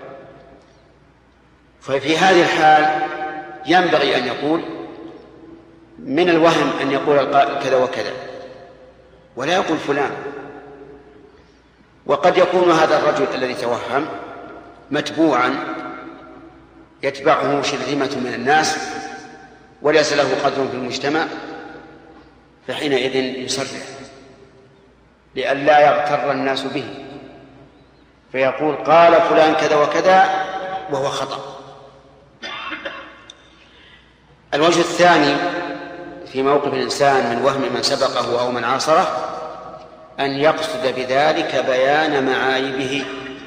ففي هذه الحال ينبغي أن يقول من الوهم أن يقول القائل كذا وكذا ولا يقول فلان. وقد يكون هذا الرجل الذي توهم متبوعا يتبعه شرذمة من الناس وليس له قدر في المجتمع، فحينئذ يصرح لئلا يغتر الناس به، فيقول قال فلان كذا وكذا وهو خطأ. الوجه الثاني في موقف الإنسان من وهم من سبقه أو من عاصره أن يقصد بذلك بيان معايبه،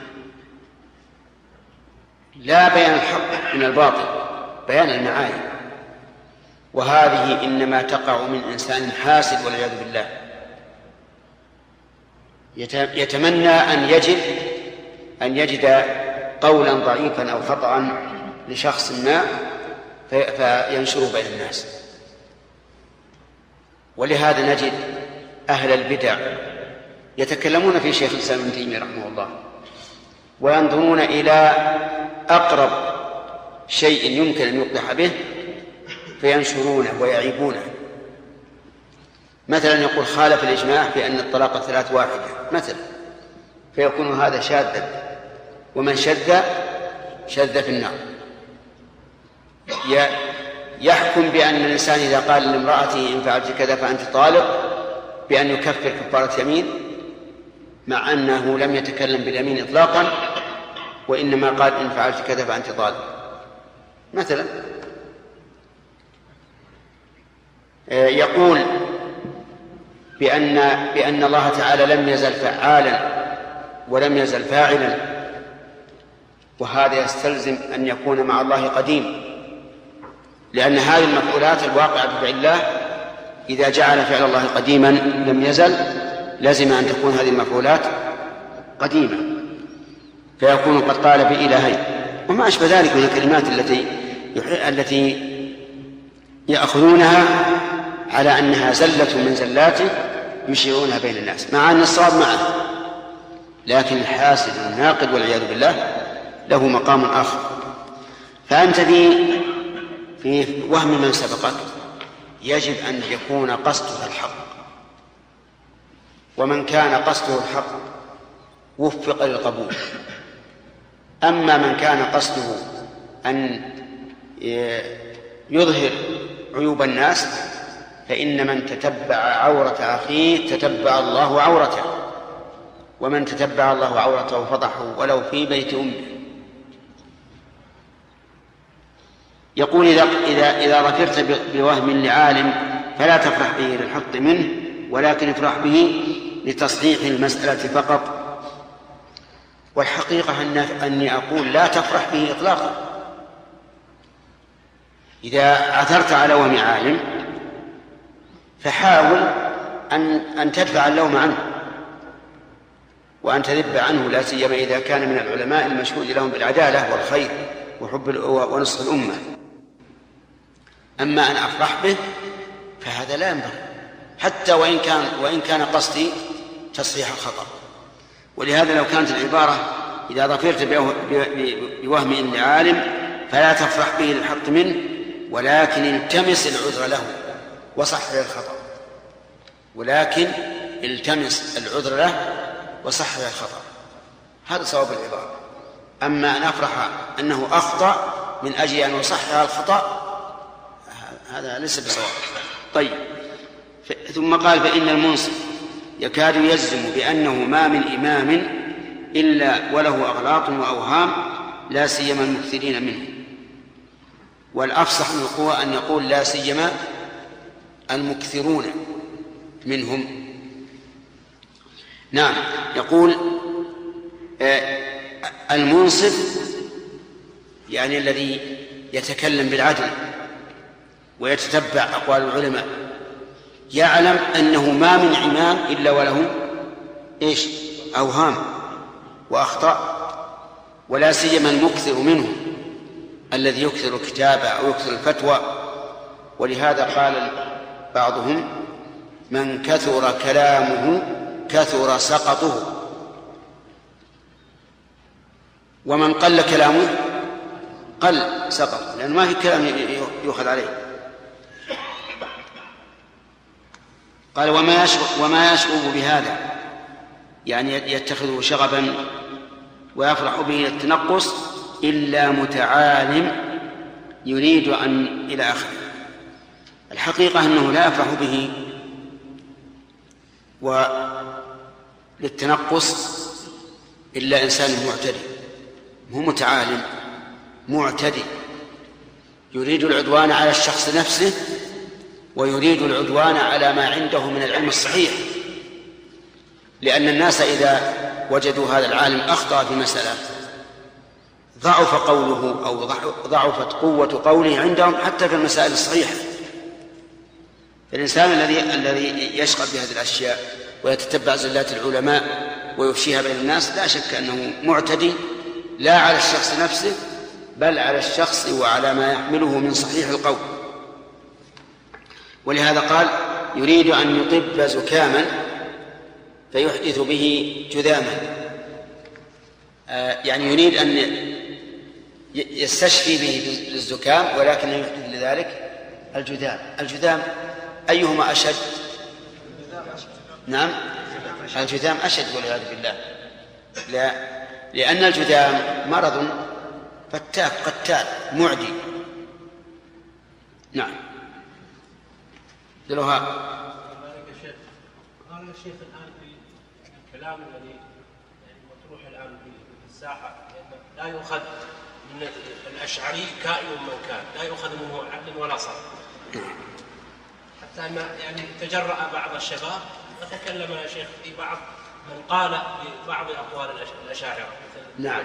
لا بيان الحق من الباطل، بيان المعايب، وهذه إنما تقع من إنسان حاسد والعياذ بالله، يتمنى أن يجد قولا ضعيفا أو خطأ لشخص ما فينشره بين الناس. ولهذا نجد أهل البدع يتكلمون في شيخ الإسلام ابن تيمية رحمه الله، وينظرون إلى أقرب شيء يمكن أن يقدح به فينشرونه ويعيبونه. مثلا يقول خالف الإجماع بأن الطلاق 3 واحدة مثلا، فيكون هذا شاذا، ومن شذ في النار. يحكم بأن الإنسان إذا قال لامرأته إن فعلت كذا فأنت طالق بأن يكفر كفارة يمين، مع أنه لم يتكلم باليمين إطلاقا، وإنما قال إن فعلت كذا فأنت طالق مثلا. يقول بأن الله تعالى لم يزل فعالا ولم يزل فاعلا، وهذا يستلزم أن يكون مع الله قديم، لأن هذه المفعولات الواقعة بفعل الله إذا جعل فعل الله قديما لم يزل، لازم أن تكون هذه المفعولات قديمة، فيكون قد قال بإلهين وما أشبه ذلك من الكلمات التي يأخذونها على أنها زلة من زلاته يشيرونها بين الناس، مع أن الصواب معه، لكن الحاسد الناقد والعياذ بالله له مقام آخر. فأنت في وهم من سبقك يجب أن يكون قصده الحق، ومن كان قصده الحق وفق للقبول. أما من كان قصده أن يظهر عيوب الناس فإن من تتبع عورة أخيه تتبع الله عورته، ومن تتبع الله عورته فضحه ولو في بيت أمه. يقول إذا ظفرت بوهم لعالم فلا تفرح به للحق منه، ولكن افرح به لتصحيح المسألة فقط. والحقيقة أني أقول لا تفرح به إطلاقا. إذا عثرت على وهم عالم فحاول أن تدفع اللوم عنه وأن تذب عنه، لا سيما إذا كان من العلماء المشهود لهم بالعدالة والخير وحب ونصح الأمة. أما أن أفرح به فهذا لا ينبغي، حتى وإن كان قصدي تصحيح الخطأ. ولهذا لو كانت العبارة إذا ظفرت بوهم لعالم فلا تفرح به للحق منه، ولكن التمس العذر له وصحح الخطأ، ولكن التمس العذر له وصحح الخطأ، هذا صواب العبارة. أما أن أفرح أنه أخطأ من أجل أن يصحح الخطأ هذا ليس بصواب. طيب، ثم قال فإن المنصف يكاد يجزم بأنه ما من إمام إلا وله أغلاط وأوهام، لا سيما المكثرين منه. والأفصح من القوى أن يقول لا سيما المكثرون منهم. نعم، يقول المنصف يعني الذي يتكلم بالعدل ويتتبع أقوال العلماء، يعلم أنه ما من إمام إلا وله أوهام وأخطاء، ولا سيما المكثر منه الذي يكثر الكتابة أو يكثر الفتوى. ولهذا قال بعضهم من كثر كلامه كثر سقطه، ومن قل كلامه قل سقط، لأنه ما في كلام يؤخذ عليه. قال وما يشغب بهذا، يعني يتخذه شغبا ويفرح به التنقص، إلا متعالم يريد أن إلى آخره. الحقيقة أنه لا يفرح به وللتنقص إلا إنسان معتدي، هو متعالم معتدي يريد العدوان على الشخص نفسه ويريد العدوان على ما عنده من العلم الصحيح. لأن الناس إذا وجدوا هذا العالم أخطأ في مسألة ضعف قوله أو ضعفت قوة قوله عندهم حتى في المسائل الصحيحة. الإنسان الذي يشغل بهذه الأشياء ويتتبع زلات العلماء ويفشيها بين الناس لا شك أنه معتدي، لا على الشخص نفسه بل على الشخص وعلى ما يحمله من صحيح القول. ولهذا قال يريد أن يطب زكاما فيحدث به جذاما، يعني يريد أن يستشفي به للزكام ولكن يحدث لذلك الجذام. أيهما أشد؟ نعم، الجذام أشد والعياذ بالله. لا، لأن الجذام مرض فتاك قتال معدي. نعم. دلوها قال الشيخ الآن في الكلام الذي مطروح الآن في الساحة لا يؤخذ من الأشعري كائن من كان، لا يؤخذ منه عدل ولا صرف، حتى أن يعني تجرأ بعض الشباب وتكلم يا شيخ في بعض من قال ببعض أقوال الأشاعرة. نعم،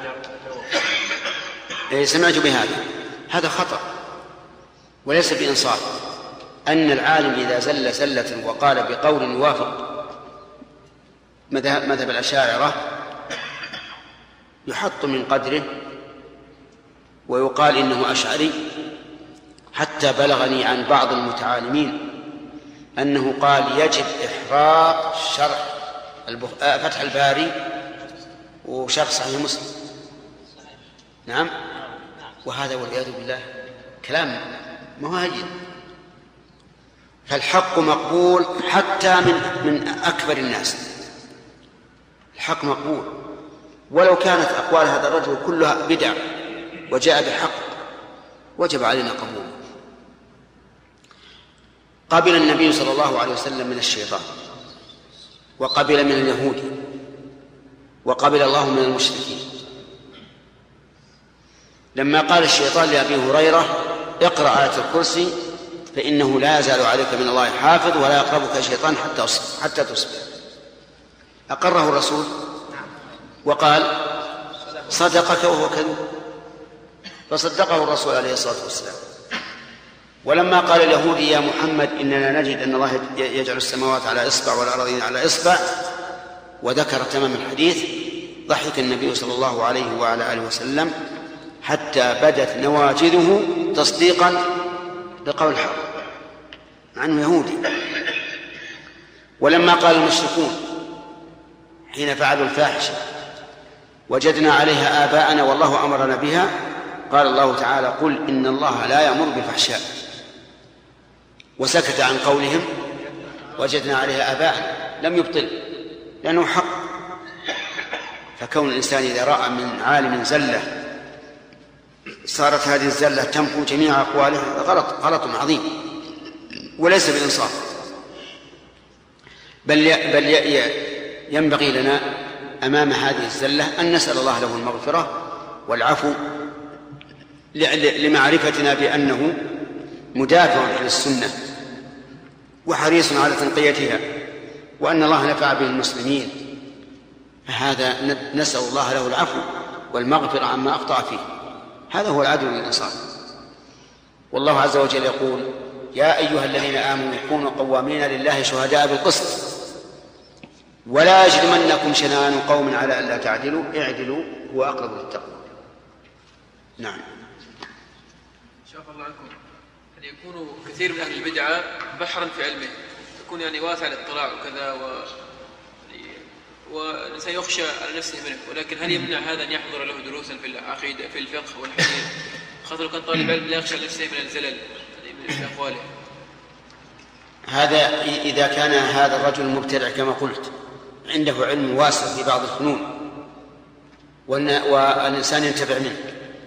سمعت بهذا. هذا خطأ وليس بإنصاف. أن العالم إذا زل زلة وقال بقول يوافق مذهب الأشاعرة يحط من قدره ويقال إنه أشعري، حتى بلغني عن بعض المتعالمين أنه قال يجب إحراق شرح فتح الباري وشرح صحيح مسلم. نعم، وهذا والعياذ بالله كلام ما هو هين. فالحق مقبول حتى من أكبر الناس، الحق مقبول ولو كانت أقوال هذا الرجل كلها بدع وجاء بحق وجب علينا قبوله. قبل النبي صلى الله عليه وسلم من الشيطان، وقبل من اليهود، وقبل الله من المشركين. لما قال الشيطان لأبي هريرة اقرأ آية الكرسي فإنه لا يزال عليك من الله حافظ ولا يقربك شيطان حتى تصبح، أقره الرسول وقال صدقك وهو كذب، فصدقه الرسول عليه الصلاة والسلام. ولما قال اليهودي يا محمد إننا نجد أن الله يجعل السماوات على إصبع والأرضين على إصبع وذكر تمام الحديث، ضحك النبي صلى الله عليه وعلى آله وسلم حتى بدت نواجذه تصديقا بقول الحق مع أنه يهودي. ولما قال المشركون حين فعلوا الفاحشة وجدنا عليها آباءنا والله أمرنا بها، قال الله تعالى قل إن الله لا يأمر بالفحشاء، وسكت عن قولهم وجدنا عليها آباءنا، لم يبطل لأنه حق. فكون الإنسان إذا رأى من عالم زلة صارت هذه الزلة تمحو جميع أقواله غلط عظيم وليس بإنصاف. بل ينبغي لنا أمام هذه الزلة أن نسأل الله له المغفرة والعفو لمعرفتنا بأنه مدافع عن السنة وحريص على تنقيتها، وأن الله نفع به المسلمين، فهذا نسأل الله له العفو والمغفرة عما أخطأ فيه. هذا هو العدل والإنصاف. والله عز وجل يقول يا أيها الذين آمنوا كونوا قوامين لله شهداء بالقسط ولا يجرمنكم شنآن قوم على ألا تعدلوا اعدلوا هو أقرب للتقوى. نعم. شاف الله عنكم أن يكون كثير من أهل البدعة بحرا في علمه، يكون يعني واسع الاطلاع وكذا والإنسان يخشى على نفسه منه، ولكن هل يمنع هذا أن يحضر له دروسا في العقيدة في الفقه والحديث، خاصة كان طالب علم لا يخشى نفسه من الزلل من أقواله؟ هذا إذا كان هذا الرجل مبتدع كما قلت عنده علم واسع في بعض الفنون والإنسان ينتفع منه،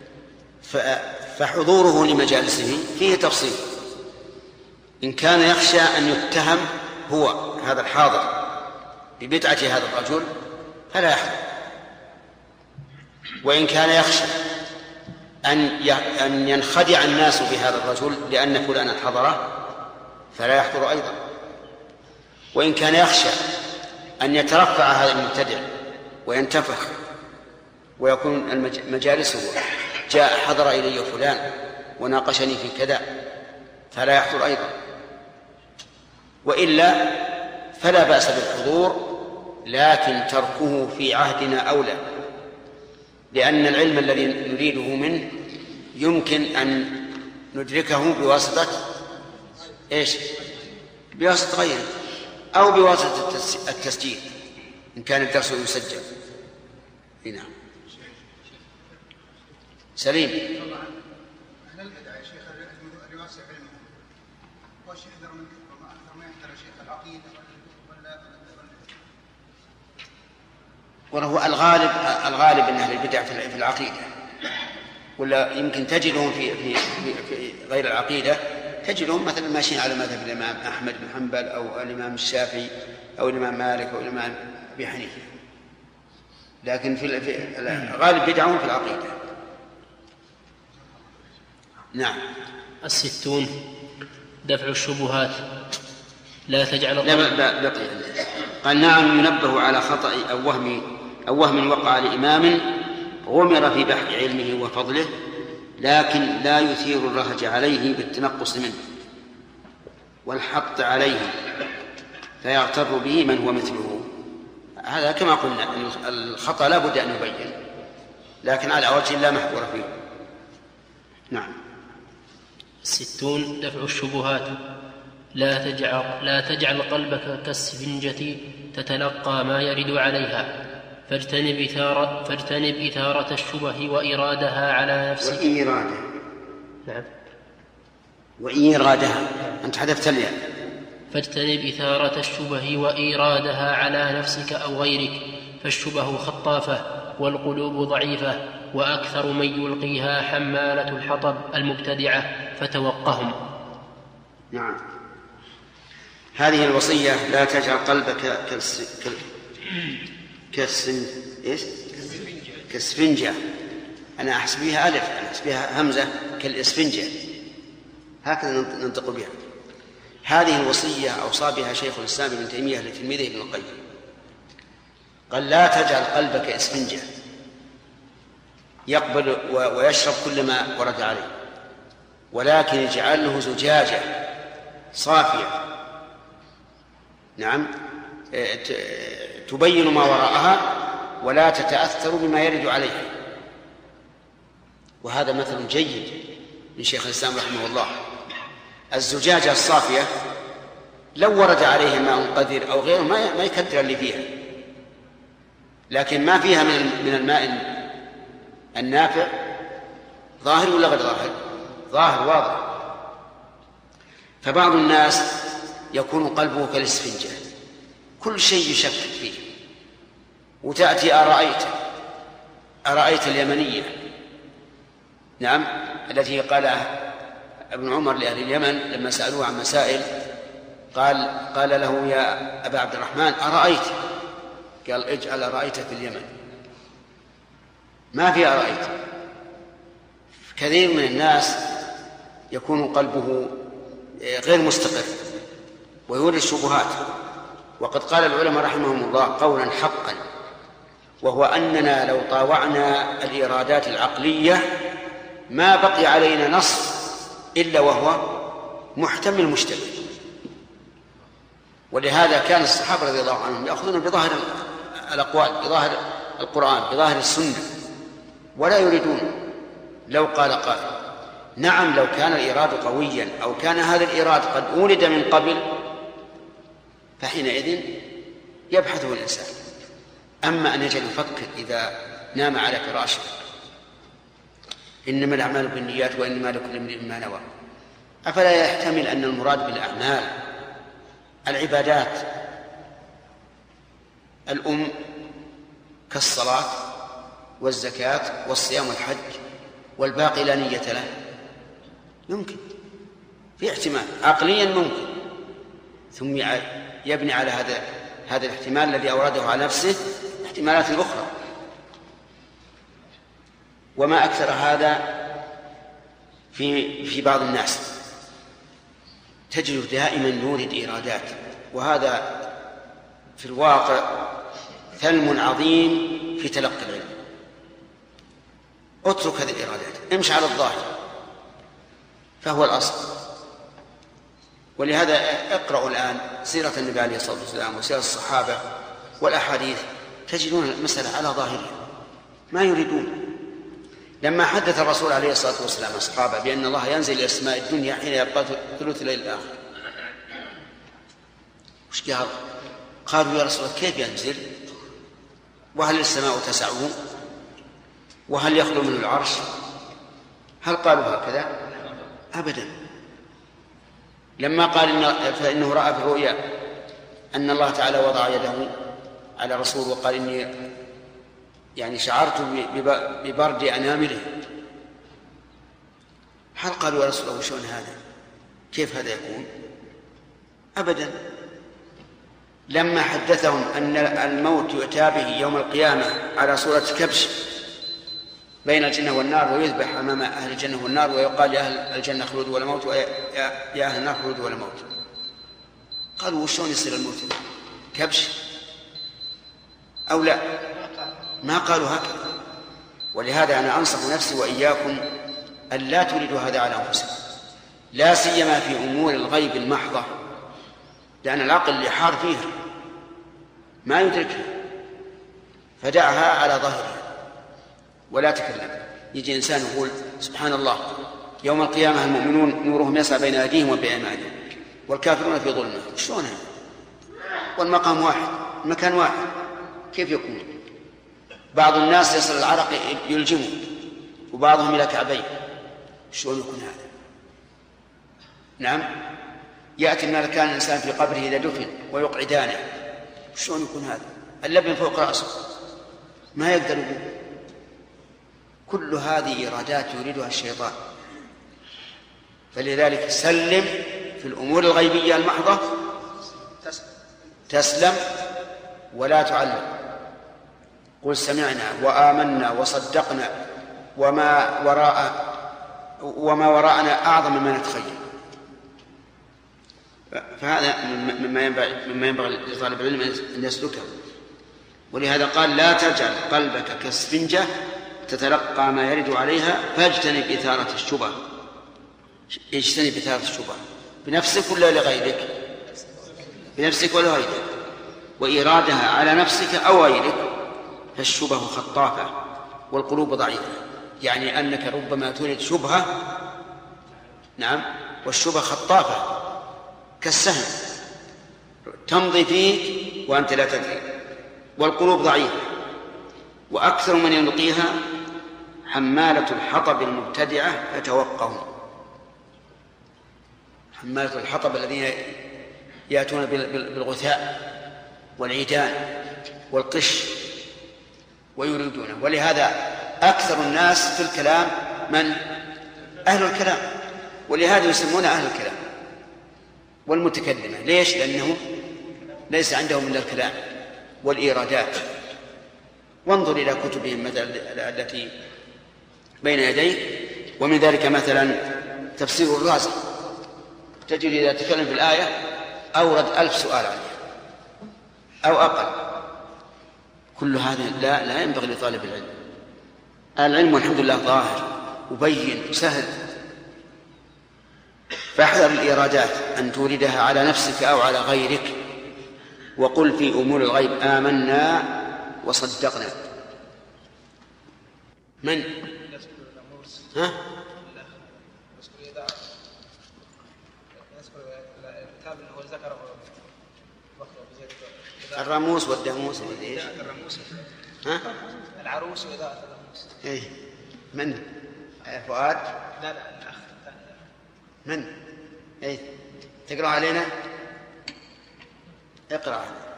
فحضوره لمجالسه فيه تفصيل. إن كان يخشى أن يتهم هو هذا الحاضر ببدعة هذا الرجل فلا يحضر، وإن كان يخشى أن ينخدع الناس بهذا الرجل لأن فلانا حضره فلا يحضر أيضا، وإن كان يخشى أن يترفع هذا المبتدع وينتفخ ويكون مجالسه جاء حضر إلي فلان وناقشني في كذا فلا يحضر أيضا، وإلا فلا بأس بالحضور، لكن تركه في عهدنا أولى، لأن العلم الذي نريده منه يمكن أن ندركه بواسطة بواسطة غيره أو بواسطة التسجيل إن كان الدرس يسجل. نعم. سليم. أهل البدع يا شيخ اللي يوسع علمه وش يحذر من كثر ما أكثر ما يحذر شيخ العقيدة وهو الغالب أن أهل البدع في العقيدة، ولا يمكن تجدهم في غير العقيدة، تجدهم مثلا ماشيين على مذهب الإمام أحمد بن حنبل أو الإمام الشافعي أو الإمام مالك أو الإمام أبي حنيفة، لكن في غالب بدعهم في العقيدة. نعم. 60 دفع الشبهات لا تجعل بقي. قال نعم ينبه على خطأ أو وهم وقع لإمام غمر في بحث علمه وفضله، لكن لا يثير الرهج عليه بالتنقص منه والحط عليه فيغتر به من هو مثله. هذا كما قلنا الخطأ لا بد أن يبين، لكن على وجه لا محظور فيه. 60 دفع الشبهات. لا تجعل قلبك كالسفنجة تتلقى ما يرد عليها، فاجتنب إثارة الشبه وإرادها على نفسك. نعم. وإيرادها أنت حذفت الياء. فاجتنب إثارة الشبه وإيرادها على نفسك أو غيرك، فالشبه خطافة والقلوب ضعيفة، وأكثر من يلقيها حمالة الحطب المبتدعة، فتوقهم. نعم. هذه الوصية لا تجعل قلبك كالسفنجة. أنا أحسبها ألف، أنا أحسبها همزة، كالإسفنجة، هكذا ننطق بها. هذه الوصية أوصى بها شيخ الإسلام ابن تيمية لتلميذه ابن القيم، قال لا تجعل قلبك إسفنجة يقبل ويشرب كل ما ورد عليه، ولكن اجعل له زجاجة صافية، نعم، تبين ما وراءها ولا تتأثر بما يرد عليها. وهذا مثل جيد من شيخ الإسلام رحمه الله. الزجاجة الصافية لو ورد عليه ماء قذر أو غيره ما يكدر اللي فيها، لكن ما فيها من الماء النافع ظاهر ولا غير ظاهر؟ ظاهر واضح. فبعض الناس يكون قلبه كالإسفنجة، كل شيء يشكك فيه، وتأتي أرأيت اليمنية، نعم، التي قالها ابن عمر لأهل اليمن لما سألوه عن مسائل، قال له يا أبا عبد الرحمن أرأيت؟ قال اجعل أرأيت في اليمن، ما في أرأيت. كثير من الناس يكون قلبه غير مستقر ويورد الشبهات. وقد قال العلماء رحمهم الله قولا حقا، وهو أننا لو طاوعنا الإرادات العقلية ما بقي علينا نص إلا وهو محتمل مشتبه. ولهذا كان الصحابة رضي الله عنهم يأخذون بظاهر الأقوال، بظاهر القرآن، بظاهر السنة، ولا يريدون لو قال قائل. نعم، لو كان الإراد قويا أو كان هذا الإراد قد أولد من قبل فحينئذ يبحثه الإنسان. أما أن يجعل يفكر إذا نام على فراشه إنما الأعمال بالنيات وإنما لكل امرئ ما نوى، أفلا يحتمل أن المراد بالأعمال العبادات كالصلاة والزكاة والصيام والحج والباقي لا نية له؟ يمكن، في احتمال عقليا ممكن، ثم يبني على هذا الاحتمال الذي أورده على نفسه احتمالات أخرى. وما أكثر هذا في بعض الناس، تجد دائما يورد إيرادات، وهذا في الواقع ثلم عظيم في تلقي العلم. اترك هذه الإيرادات، امشي على الظاهر فهو الأصل. ولهذا اقرأوا الآن سيرة النبي عليه الصلاة والسلام وسيرة الصحابة والأحاديث، تجدون المسألة على ظاهرها، ما يريدون. لما حدث الرسول عليه الصلاة والسلام أصحابه بأن الله ينزل إلى السماء الدنيا حين يبقى ثلث الليل الآخر، وش قال؟ قالوا يا رسول الله كيف ينزل؟ وهل السماء تسعه؟ وهل يخلو منه العرش؟ هل قالوا هكذا؟ أبدا. لما قال فإنه رأى في الرؤيا أن الله تعالى وضع يده على رسول وقال إني يعني شعرت ببرد أنامله، هل قالوا يا رسول الله وشون هذا؟ كيف هذا يكون؟ أبدا. لما حدثهم أن الموت يؤتى به يوم القيامة على صورة كبش بين الجنة والنار، ويذبح أمام أهل الجنة والنار، ويقال يا أهل الجنة خلود ولا موت، ويا أهل النار خلود ولا موت. قالوا وشون يصير الموت؟ كبش أو لا؟ ما قالوا هكذا. ولهذا أنا أنصح نفسي وإياكم أن لا تريدوا هذا على أنفسكم، لا سيما في أمور الغيب المحضة، لأن العقل اللي حار فيها ما يدركها، فدعها على ظهرها ولا تكلم. يجي إنسان يقول سبحان الله يوم القيامة المؤمنون نورهم يسعى بين أيديهم وبأيمانهم والكافرون في ظلمة. شلون هذا؟ والمقام واحد، المكان واحد، كيف يكون؟ بعض الناس يصل العرق يلجمه وبعضهم إلى كعبيه، شلون يكون هذا؟ نعم، يأتي من كان الإنسان في قبره إذا دفن ويقعدانه، شلون يكون هذا؟ اللبن فوق رأسه ما يقدر يقول. كل هذه إرادات يريدها الشيطان. فلذلك سلم في الأمور الغيبية المحضة تسلم ولا تعلم. قل سمعنا وآمنا وصدقنا وما وراءنا أعظم مما نتخيل. فهذا مما ينبغي لطالب العلم أن يسلكه. ولهذا قال لا تجعل قلبك كاسفنجة تتلقى ما يرد عليها فاجتنب إثارة الشبهة. اجتنب إثارة الشبهة بنفسك ولا لغيرك؟ بنفسك ولا غيرك. وإرادها على نفسك أو غيرك فالشبه خطافة والقلوب ضعيفة، يعني أنك ربما تريد شبهة، نعم، والشبهة خطافة كالسهم تمضي فيك وأنت لا تدري، والقلوب ضعيفة. وأكثر من يلقيها حمالة الحطب المبتدعة فتوقهم. حمالة الحطب الذين يأتون بالغثاء والعيدان والقش ويريدونه. ولهذا أكثر الناس في الكلام من؟ أهل الكلام. ولهذا يسمون أهل الكلام والمتكلمة. ليش؟ لأنه ليس عندهم إلا الكلام والإيرادات. وانظر إلى كتبهم مثلا التي بين يديك، ومن ذلك مثلا تفسير الرازي، تجد إذا تكلم في الآية أورد 1000 سؤال عليها أو أقل. كل هذا لا ينبغي لطالب العلم. العلم والحمد لله ظاهر وبين وسهل. فاحذر الإيرادات أن توردها على نفسك أو على غيرك. وقل في أمور الغيب آمنا وصدقنا. من؟ ها؟ الراموس والداموس وايش؟ ها؟ العروس وإذاعة الراموس. ايه من؟ فؤاد؟ لا الأخ. من؟ ايه تقرأ علينا؟ اقرأ علينا.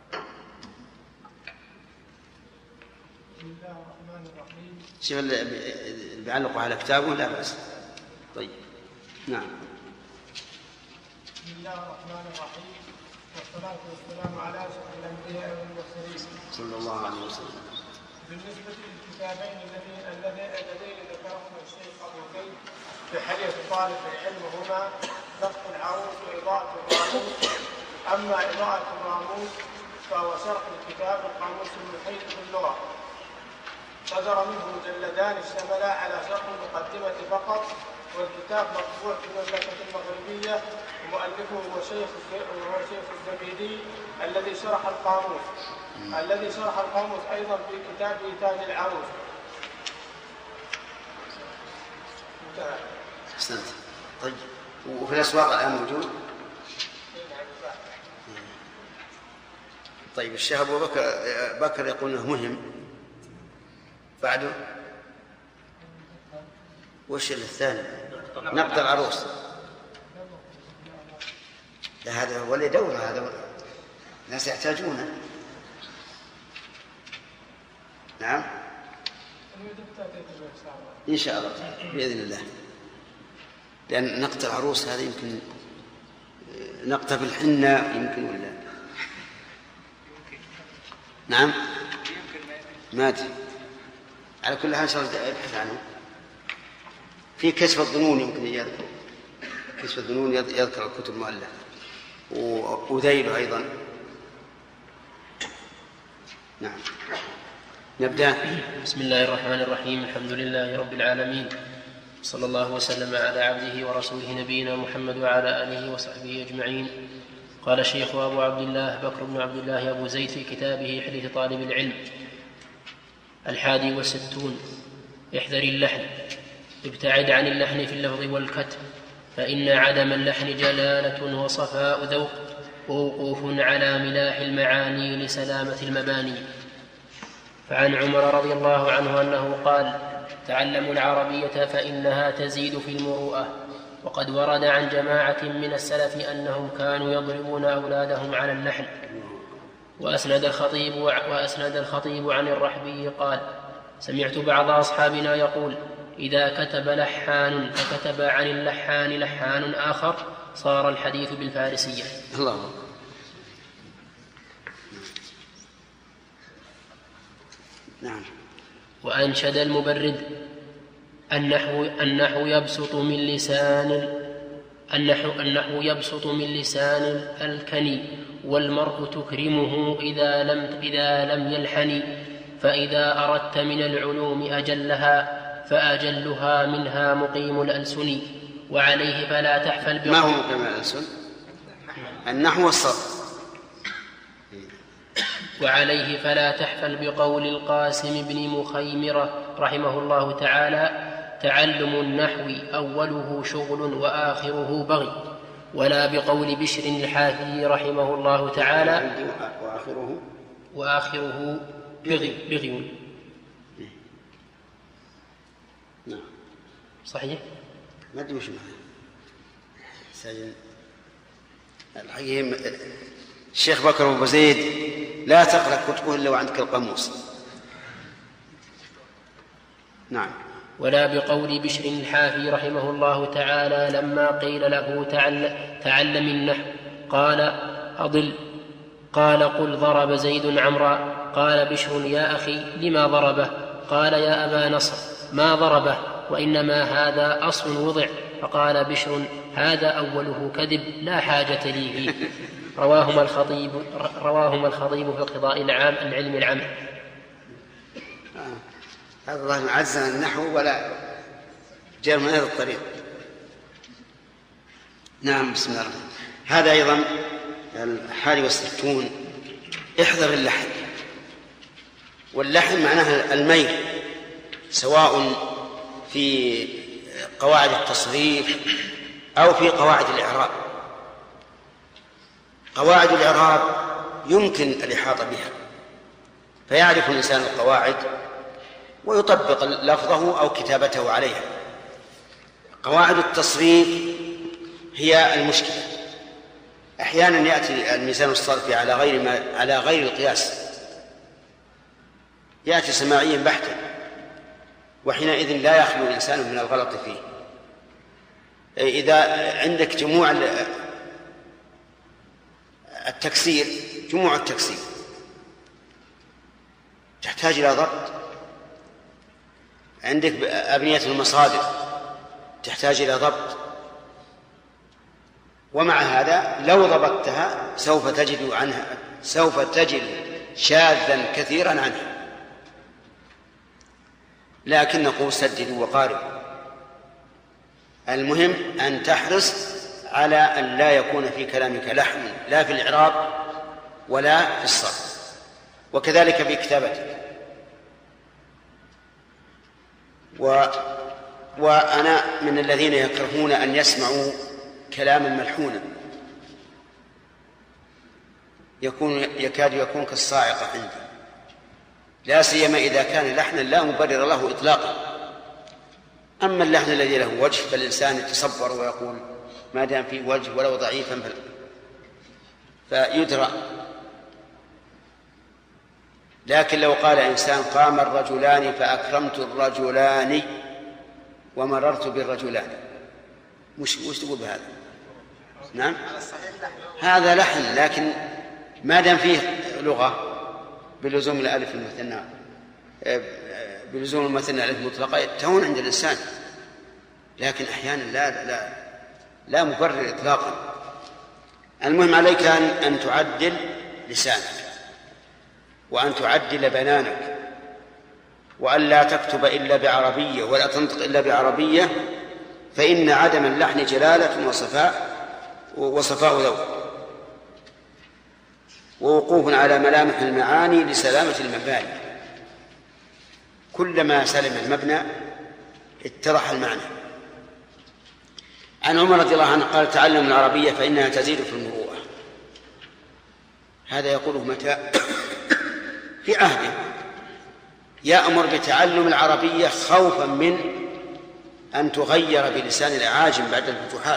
بسم الله الرحمن الرحيم. شوف اللي بيعلقوا على كتابه لا بأس. طيب نعم. بسم الله الرحمن الرحيم، والصلاة والسلام على أشرف الأنبياء والمرسلين صلى الله عليه وسلم. بالنسبة للكتابين اللذين ذكرهما الشيخ أبو زيد في حلية طالب العلم هما نطق العروس وإضاءة الراموس. أما إضاءة الراموس فهو شرح الكتاب القاموس المحيط باللغة، صدر منه مجلدان اشتملا على شرح المقدمة فقط، والكتاب مطبوع في المملكة المغربية، ومؤلفه هو شيخ الزبيدي الذي شرح القاموس أيضا في كتابه تاج العروس. انتهى. أحسنت. طيب وفي الأسواق الآن موجود؟ طيب الشيخ أبو بكر يقول أنه مهم. بعده وش الثاني؟ نقد العروس. لا هذا هو اللي دورة، هذا الناس يحتاجونه. نعم إن شاء الله بإذن الله. لأن نقد العروس هذا يمكن نقطة بالحنة يمكن ولا نعم ما أدري. على كل حال ابحث عنه. في كشف الظنون يمكن يذكر كشف الظنون يذكر الكتب المؤلفة وذيله أيضا. نعم نبدأ. بسم الله الرحمن الرحيم. الحمد لله رب العالمين، صلى الله وسلم على عبده ورسوله نبينا محمد وعلى آله وصحبه أجمعين. قال الشيخ أبو عبد الله بكر بن عبد الله أبو زيد في كتابه حديث طالب العلم 61: احذر اللحن. ابتعد عن اللحن في اللفظ والكتب، فإن عدم اللحن جلالة وصفاء ذوق ووقوف على ملاح المعاني لسلامة المباني. فعن عمر رضي الله عنه أنه قال: تعلموا العربية فإنها تزيد في المروءة. وقد ورد عن جماعة من السلف أنهم كانوا يضربون أولادهم على اللحن. وأسند الخطيب عن الرحبي قال: سمعت بعض أصحابنا يقول: إذا كتب لحان فكتب عن اللحان لحان آخر صار الحديث بالفارسية. الله. نعم. وأنشد المبرد: النحو يبسط من لسان الكني، والمرء تكرمه إذا لم يلحن، فإذا أردت من العلوم أجلها فأجلها منها مقيم الألسن، وعليه فلا تحفل ما هو مقيم الألسن؟ النحو والصرف. وعليه فلا تحفل بقول القاسم بن مخيمرة رحمه الله تعالى: تعلم النحو أوله شغل وآخره بغي، ولا بقول بشر الحافي رحمه الله تعالى: وآخره بغي. نعم. صحيح؟ ما أدري وش معنى ساجن الحقيقة. الشيخ بكر أبو زيد لا تقرأ كتبه إلا وعندك القاموس. نعم. ولا بقول بشر الحافي رحمه الله تعالى لما قيل له: تعلم النحو، قال: أضل. قال: قل ضرب زيد عمرا. قال بشر: يا أخي لما ضربه؟ قال: يا أبا نصر ما ضربه، وإنما هذا أصل وضع. فقال بشر: هذا أوله كذب لا حاجة لي فيه. رواهما الخطيب في القضاء العلم العام. هذا الله معزنا النحو ولا جاء من هذا الطريق. نعم. بسم الله الرحمن الرحيم. هذا أيضا 61. احذر اللحن. واللحن معناها الميل، سواء في قواعد التصريف أو في قواعد الإعراب. قواعد الإعراب يمكن الإحاطة بها، فيعرف الإنسان القواعد ويطبق لفظه أو كتابته عليها. قواعد التصريف هي المشكلة. أحيانا يأتي الميزان الصرفي على غير القياس، يأتي سماعيا بحتا، وحينئذ لا يخلو الإنسان من الغلط فيه. إذا عندك جموع التكسير، جموع التكسير تحتاج إلى ضبط. عندك أبنية المصادر تحتاج إلى ضبط، ومع هذا لو ضبطتها سوف تجد شاذا كثيرا عنها. لكن نقول سددوا وقاربوا. المهم أن تحرص على أن لا يكون في كلامك لحن، لا في الإعراب ولا في الصرف، وكذلك في كتابتك. وأنا من الذين يكرهون أن يسمعوا كلاما ملحونا، يكاد يكون كالصاعقة عندي، لا سيما إذا كان لحنا لا مبرر له إطلاقا. أما اللحن الذي له وجه فالإنسان يتصبر ويقول ما دام فيه وجه ولو ضعيفا فيدرى. لكن لو قال إنسان قام الرجلان فأكرمت الرجلان ومررت بالرجلان، وش تقول بهذا؟ نعم، هذا لحن، لكن ما دام فيه لغة بلزوم الألف المثنى، بلزوم المثنى الألف مطلقة تهون عند الإنسان. لكن أحيانا لا مبرر إطلاقا. المهم عليك أن تعدل لسانك، وأن تعدل بنانك، وأن لا تكتب إلا بعربية ولا تنطق إلا بعربية، فإن عدم اللحن جلالة وصفاء ذوق ووقوف على ملامح المعاني لسلامة المباني. كلما سلم المبنى اتضح المعنى. عن عمر رضي الله عنه قال: تعلم العربية فإنها تزيد في المروءة. هذا يقوله متى؟ في عهده يأمر بتعلم العربية خوفا من أن تغير بلسان الأعاجم بعد الفتوحات.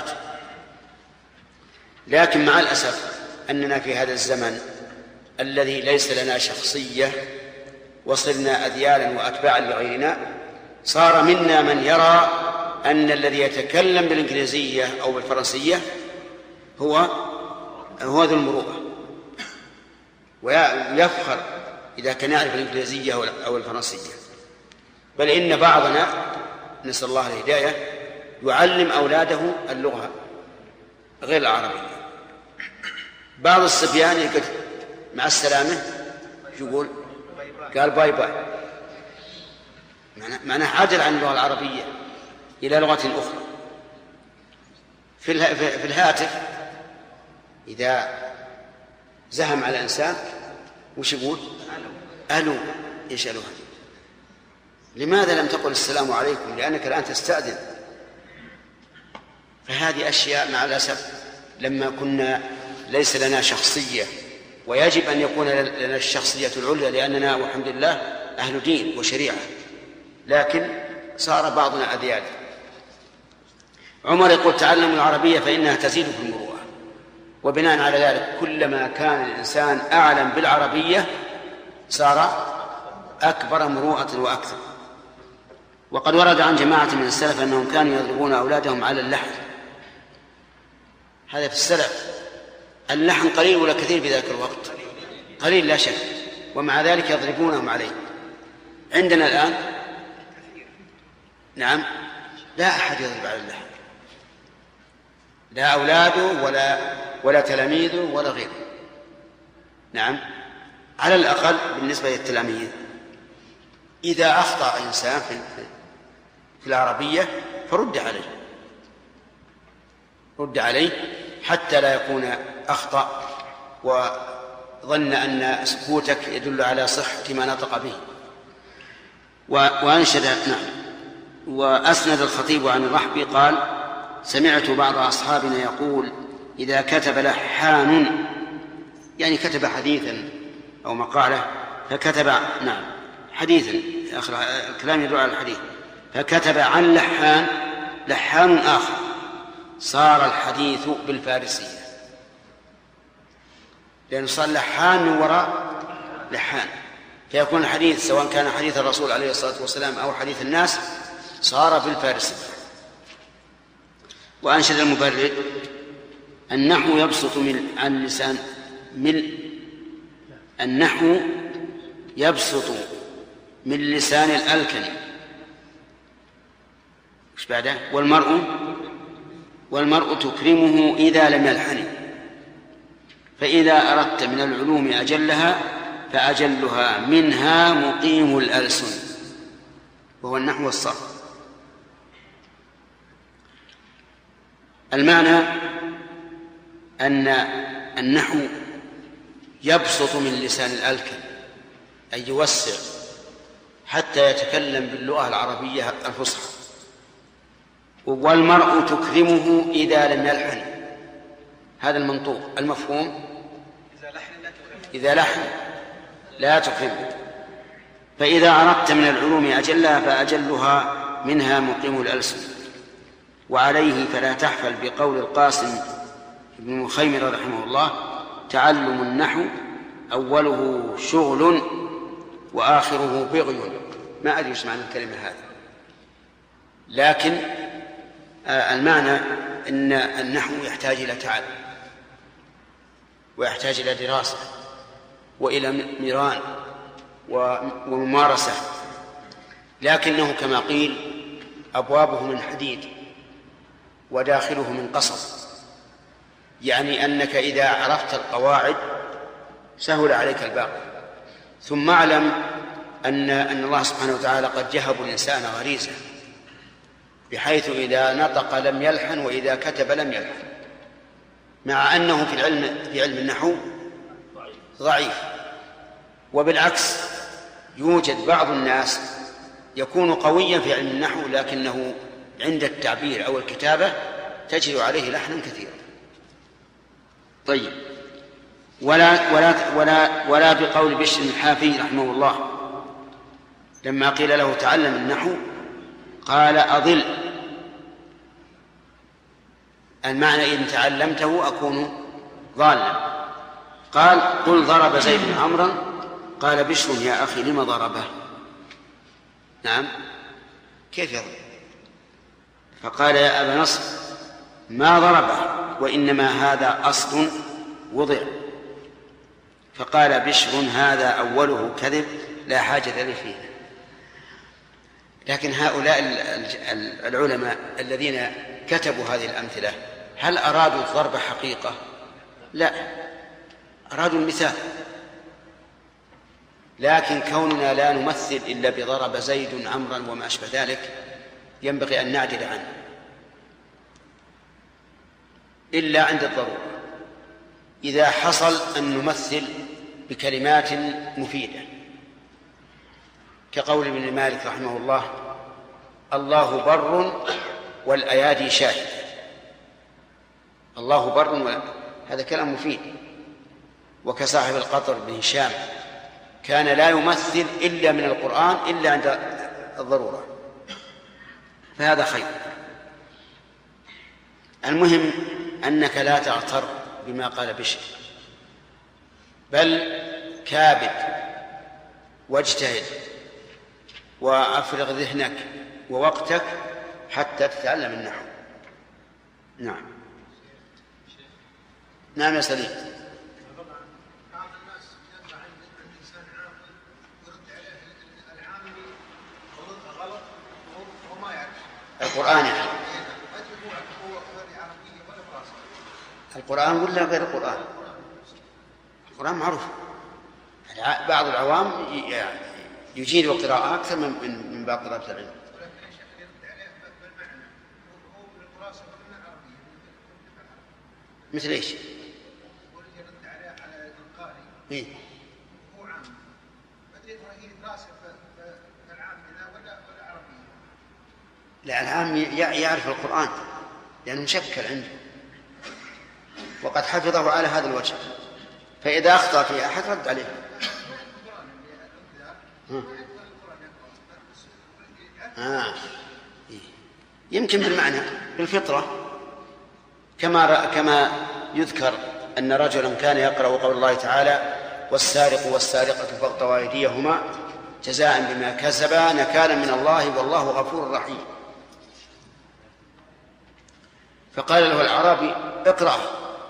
لكن مع الأسف أننا في هذا الزمن الذي ليس لنا شخصية وصرنا أذيالا وأتباعا لغيرنا، صار منا من يرى أن الذي يتكلم بالإنجليزية أو بالفرنسية هو ذو المروءة، ويفخر إذا كان يعرف الإنجليزية أو الفرنسية. بل إن بعضنا نسأل الله الهداية يعلم أولاده اللغة غير العربية. بعض الصبيان يقول مع السلامة يقول قال باي باي، معناه عدل عن اللغة العربية إلى لغة أخرى. في الهاتف إذا زهم على الإنسان وش يقول؟ ألو. إيش ألو؟ لماذا لم تقل السلام عليكم؟ لأنك الآن تستأذن. فهذه أشياء مع الأسف لما كنا ليس لنا شخصية، ويجب أن يكون لنا الشخصية العليا لأننا والحمد لله أهل دين وشريعة، لكن صار بعضنا أذيال. عمر يقول: تعلم العربية فإنها تزيد في المروءة. وبناء على ذلك كلما كان الإنسان أعلم بالعربية صار أكبر مروءة وأكثر. وقد ورد عن جماعة من السلف أنهم كانوا يضربون أولادهم على اللحن. هذا في السلف. اللحن قليل ولا كثير في ذلك الوقت؟ قليل لا شك، ومع ذلك يضربونهم عليه. عندنا الآن نعم لا أحد يضرب على اللحن، لا أولاده ولا تلاميذه ولا غيره. نعم، على الأقل بالنسبة للتلاميذ إذا أخطأ إنسان في العربية فرد عليه حتى لا يكون أخطأ وظن أن سكوتك يدل على صحة ما نطق به. وأسند الخطيب عن الرحبي قال: سمعت بعض أصحابنا يقول: إذا كتب لحان، يعني كتب حديثا أو مقالة فكتب حديثا، الكلام يدل على الحديث، فكتب عن لحان آخر، صار الحديث بالفارسية، لأنه صار لحان من وراء لحان، فيكون الحديث سواء كان حديث الرسول عليه الصلاة والسلام أو حديث الناس صار بالفارسية. وأنشد المبرد: النحو يبسط عن اللسان النحو يبسط من لسان الألكن. إيش بعده؟ والمرء تكرمه إذا لم يلحن، فإذا أردت من العلوم أجلها فأجلها منها مقيم الألسن، وهو النحو والصرف. المعنى أن النحو يبسط من لسان الألكن، أي يوسع حتى يتكلم باللغة العربية الفصحى. والمرء تكرمه إذا لم يلحن، هذا المنطوق. المفهوم: إذا لحن لا تكرمه. فإذا أردت من العلوم أجلها فأجلها منها مقيم الألسن. وعليه فلا تحفل بقول القاسم بن مخيمر رحمه الله: تعلم النحو أوله شغل وآخره بغي. ما أدري ايش معنى الكلمة هذه، لكن المعنى أن النحو يحتاج إلى تعب ويحتاج إلى دراسة وإلى ميران وممارسة، لكنه كما قيل أبوابه من حديد وداخله من قصب، يعني أنك إذا عرفت القواعد سهل عليك الباقي. ثم اعلم أن الله سبحانه وتعالى قد جهب الإنسان غريزة، بحيث إذا نطق لم يلحن وإذا كتب لم يلحن، مع أنه في علم النحو ضعيف. وبالعكس يوجد بعض الناس يكون قويا في علم النحو لكنه عند التعبير أو الكتابة تجري عليه لحنا كثيرا. طيب، ولا بقول بشر الحافي رحمه الله لما قيل له تعلم النحو قال أضل، المعنى إن تعلمته أكون ضالا. قال قل ضرب زيد عمرا، قال بشر يا أخي لم ضربه؟ نعم، كيف يضرب؟ فقال يا أبا نصر ما ضربه، وإنما هذا أصل وضع. فقال بشر هذا أوله كذب لا حاجة لي فيه. لكن هؤلاء العلماء الذين كتبوا هذه الأمثلة هل أرادوا الضرب حقيقة؟ لا، أرادوا المثال. لكن كوننا لا نمثل إلا بضرب زيد عمرا وما أشبه ذلك ينبغي أن نعدل عنه إلا عند الضرورة. إذا حصل أن نمثل بكلمات مفيدة كقول ابن مالك رحمه الله الله بر والأيادي شاهد. الله بر هذا كلام مفيد. وكصاحب القطر بن هشام كان لا يمثل إلا من القرآن إلا عند الضرورة، فهذا خير. المهم أنك لا تغتر بما قال بشر، بل كابد واجتهد وأفرغ ذهنك ووقتك حتى تتعلم النحو. نعم. نعم يا سليم. القرآن يعني القرآن ولا غير القرآن؟ القرآن معروف. بعض العوام يجيد القراءة أكثر من بعض طلبة العلم. مثل إيش؟ إيه؟ لا، العام يعرف القرآن لأنه مشكل عنده وقد حفظه على هذا الوجه، فإذا أخطأ في أحد رد عليه. يمكن بالمعنى بالفطرة، كما يذكر أن رجلا كان يقرأ قول الله تعالى والسارق والسارقة فاقطعوا أيديهما جزاء بما كسبا نكالا من الله والله غفور رحيم. فقال له الأعرابي اقرأ،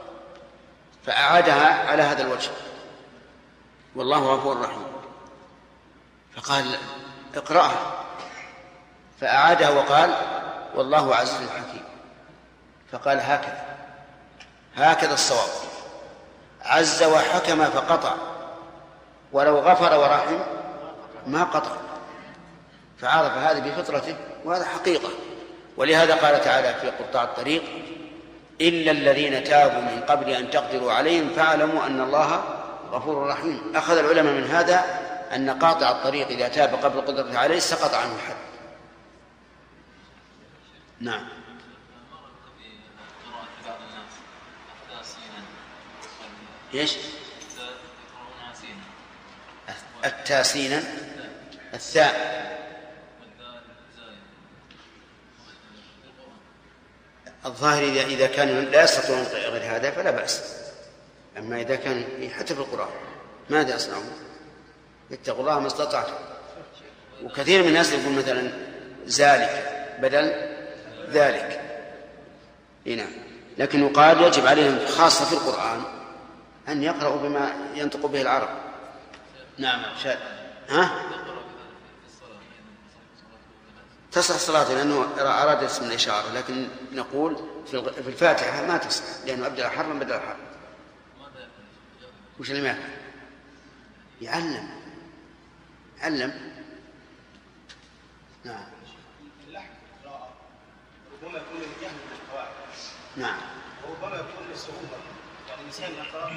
فأعادها على هذا الوجه والله غفور رحيم. فقال اقرأها، فأعادها وقال والله عزيز حكيم. فقال هكذا الصواب، عز وحكم فقطع، ولو غفر ورحم ما قطع. فعرف هذا بفطرته وهذا حقيقة. ولهذا قال تعالى في قطاع الطريق إلا الذين تابوا من قبل أن تقدروا عليهم فاعلموا أن الله غفور رحيم. أخذ العلماء من هذا أن قاطع الطريق إذا تاب قبل القدرة عليه سقط عنه الحد. نعم. ايش؟ التاسين الثاء الظاهر إذا كان لا يستطيعون غير هذا فلا بأس، أما إذا كان حتى في القرآن ماذا يصنعون؟ اتقوا الله ما استطعتم. وكثير من الناس يقول مثلا ذلك بدل ذلك. نعم. لكن يقال يجب عليهم خاصة في القرآن أن يقرأوا بما ينطق به العرب. نعم. تصح الصلاة لأنه أراد اسم الإشارة، لكن نقول في الفاتحة ما تصح لأنه أبدأ حرفا بدل حرف. وش اللي ما يعلم؟ نعم. ربما يكون الجهل بالقواعد. نعم. وربما يكون للصعوبة، يعني الإنسان يقرأ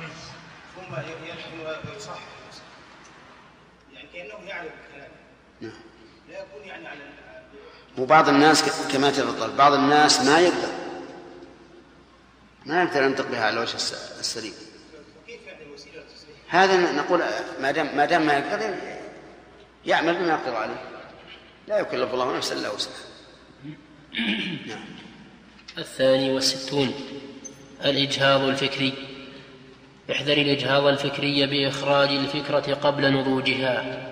ثم يلحن ويصحح يعني كأنه يعلم الكلام. نعم. لا يكون يعني على وبعض الناس كما تفضل بعض الناس ما يقدر ينطق بها على الوجه السليم. كيف يعني الوسيله تصليح؟ هذا نقول ما دام ما يقدر يعمل بما يقدر عليه، لا يكلف الله نفسا الا وسعها. نعم. 62 الإجهاض الفكري. احذر الإجهاض الفكري بإخراج الفكرة قبل نضوجها.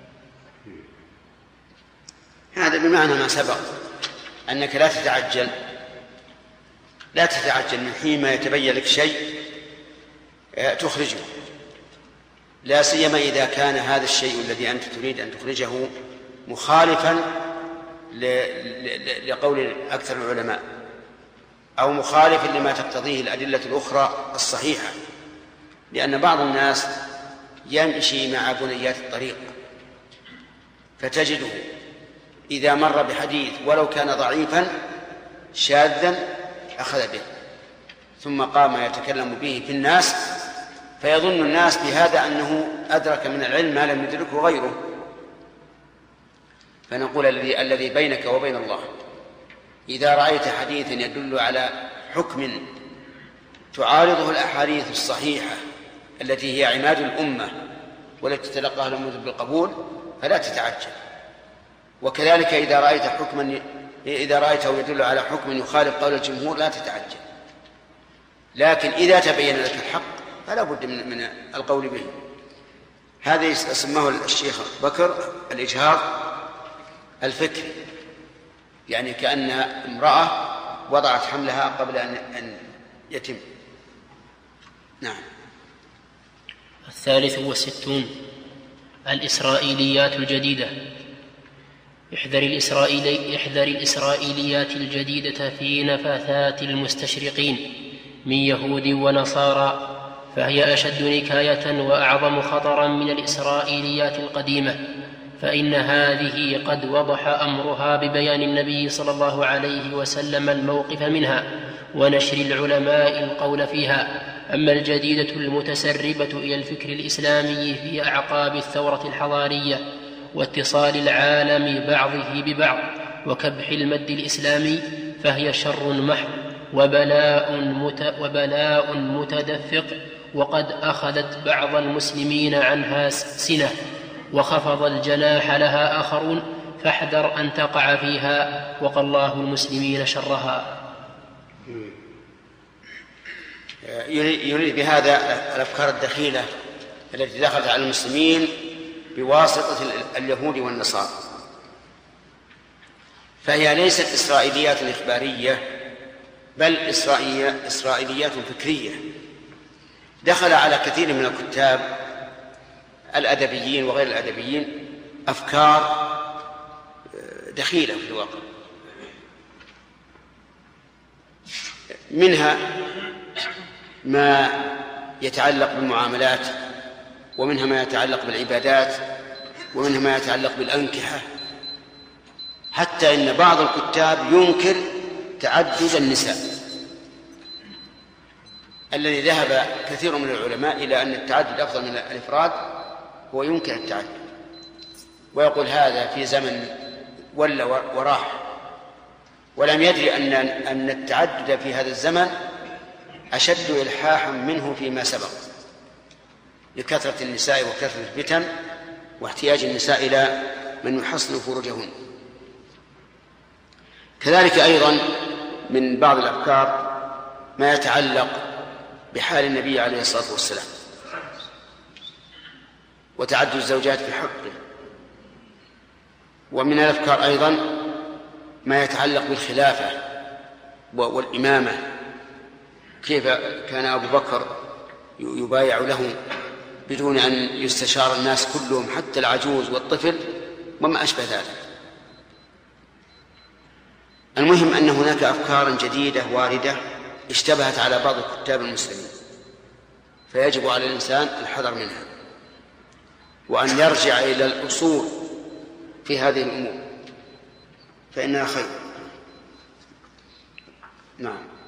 هذا بمعنى ما سبق أنك لا تتعجل من حين ما يتبين لك شيء تخرجه، لا سيما إذا كان هذا الشيء الذي أنت تريد أن تخرجه مخالفا لقول أكثر العلماء أو مخالفا لما تقتضيه الأدلة الأخرى الصحيحة، لأن بعض الناس يمشي مع بنيات الطريق فتجده إذا مر بحديث ولو كان ضعيفا شاذا أخذ به ثم قام يتكلم به في الناس، فيظن الناس بهذا أنه أدرك من العلم ما لم يدركه غيره. فنقول الذي بينك وبين الله إذا رأيت حديثا يدل على حكم تعارضه الأحاديث الصحيحة التي هي عماد الأمة والتي تلقاها الأمة بالقبول فلا تتعجل. وكذلك إذا رأيته يدل على حكم يخالف قول الجمهور لا تتعجل، لكن إذا تبين لك الحق فلا بد من القول به. هذا يسميه الشيخ بكر الإجهاض الفكري، يعني كأن امرأة وضعت حملها قبل أن يتم. نعم. 63 الإسرائيليات الجديدة. احذر الإسرائيليات الجديدة في نفاثات المستشرقين من يهود ونصارى، فهي أشد نكاية وأعظم خطرا من الإسرائيليات القديمة، فإن هذه قد وضح أمرها ببيان النبي صلى الله عليه وسلم الموقف منها ونشر العلماء القول فيها. أما الجديدة المتسربة إلى الفكر الإسلامي في أعقاب الثورة الحضارية واتصال العالم بعضه ببعض وكبح المد الإسلامي، فهي شر محض وبلاء متدفق، وقد أخذت بعض المسلمين عنها سنة وخفض الجناح لها آخرون، فاحذر أن تقع فيها وقى الله المسلمين شرها. يريد بهذا الأفكار الدخيلة التي دخلت على المسلمين بواسطة اليهود والنصارى، فهي ليست إسرائيليات إخبارية بل إسرائيليات فكرية. دخل على كثير من الكتاب الأدبيين وغير الأدبيين أفكار دخيلة في الواقع، منها ما يتعلق بالمعاملات، ومنها ما يتعلق بالعبادات، ومنها ما يتعلق بالأنكحة، حتى إن بعض الكتاب ينكر تعدد النساء، الذي ذهب كثير من العلماء إلى أن التعدد أفضل من الإفراد، هو ينكر التعدد ويقول هذا في زمن ولا وراح، ولم يدري أن التعدد في هذا الزمن أشد إلحاحا منه فيما سبق لكثرة النساء وكثرة الفتن واحتياج النساء إلى من يحصن فروجهن. كذلك أيضا من بعض الأفكار ما يتعلق بحال النبي عليه الصلاة والسلام وتعدد الزوجات في حقه، ومن الأفكار أيضا ما يتعلق بالخلافة والإمامة، كيف كان أبو بكر يبايع له بدون أن يستشار الناس كلهم حتى العجوز والطفل وما أشبه ذلك. المهم أن هناك أفكار جديدة واردة اشتبهت على بعض الكتاب المسلمين، فيجب على الإنسان الحذر منها وأن يرجع إلى الأصول في هذه الأمور فإنها خير. نعم.